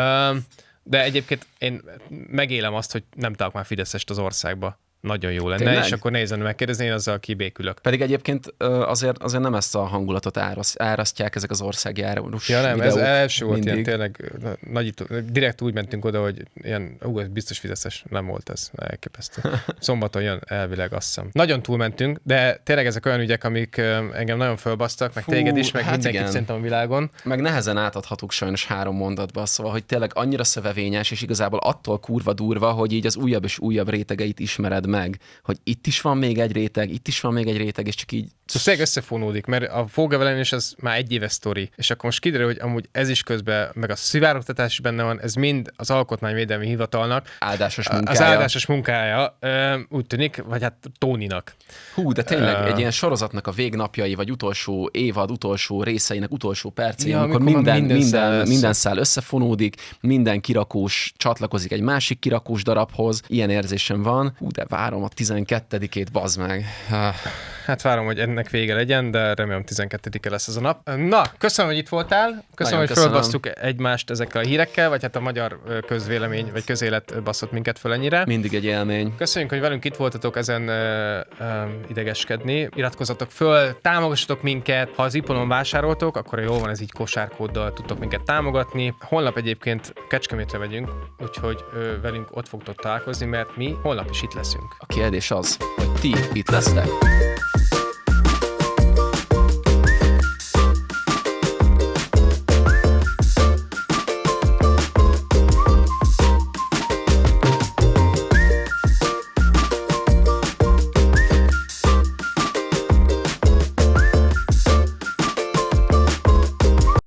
De egyébként én megélem azt, hogy nem találok már fideszest az országba. Nagyon jó lenne, tényleg? És akkor nehézen megkérdezni, én azzal kibékülök. Pedig egyébként azért nem ezt a hangulatot árasztják ezek az országjárós ja, nem, videók. Ez első volt mindig. Ilyen tényleg nagyító. Direkt úgy mentünk oda, hogy ilyen, ez biztos fideszes, nem volt ez, elképesztő. Szombaton jön elvileg, azt hiszem. Nagyon túlmentünk, de tényleg ezek olyan ügyek, amik engem nagyon fölbasztak, meg téged is, meg mindenkit szerintem a világon. Meg nehezen átadhatók sajnos 3 mondatba, szóval, hogy tényleg annyira szövevényes, és igazából attól kurva durva, hogy így az újabb és újabb rétegeit ismered meg, hogy itt is van még egy réteg, itt is van még egy réteg, és csak így... Szóval tényleg összefonódik, mert a Fogevelen az már egy éves sztori, és akkor most kiderül, hogy amúgy ez is közben, meg a szivárogtatás is benne van, ez mind az Alkotmányvédelmi Hivatalnak áldásos munkája. Az áldásos munkája, úgy tűnik, vagy hát Tóninak. Hú, de tényleg egy ilyen sorozatnak a végnapjai, vagy utolsó évad, utolsó részeinek utolsó percei, amikor minden szál összefonódik, minden kirakós csatlakozik egy másik kirakós darabhoz, ilyen érzésem van. Hú, de várom a 12-ét, bazd meg. Hát várom, hogy ennek vége legyen, de remélem 12-e lesz ez a nap. Na, köszönöm, hogy itt voltál. Köszönöm, hogy fölbasztuk egymást ezekkel a hírekkel, vagy hát a magyar közvélemény, vagy közélet basszott minket föl ennyire. Mindig egy élmény. Köszönjük, hogy velünk itt voltatok ezen idegeskedni. Iratkozzatok föl, támogassatok minket. Ha az Iponon vásároltok, akkor jól van, ez így kosárkóddal tudtok minket támogatni. Holnap egyébként Kecskemétre megyünk, úgyhogy velünk ott fogtok találkozni, mert mi holnap is itt leszünk. A kérdés az, hogy ti itt lesztek?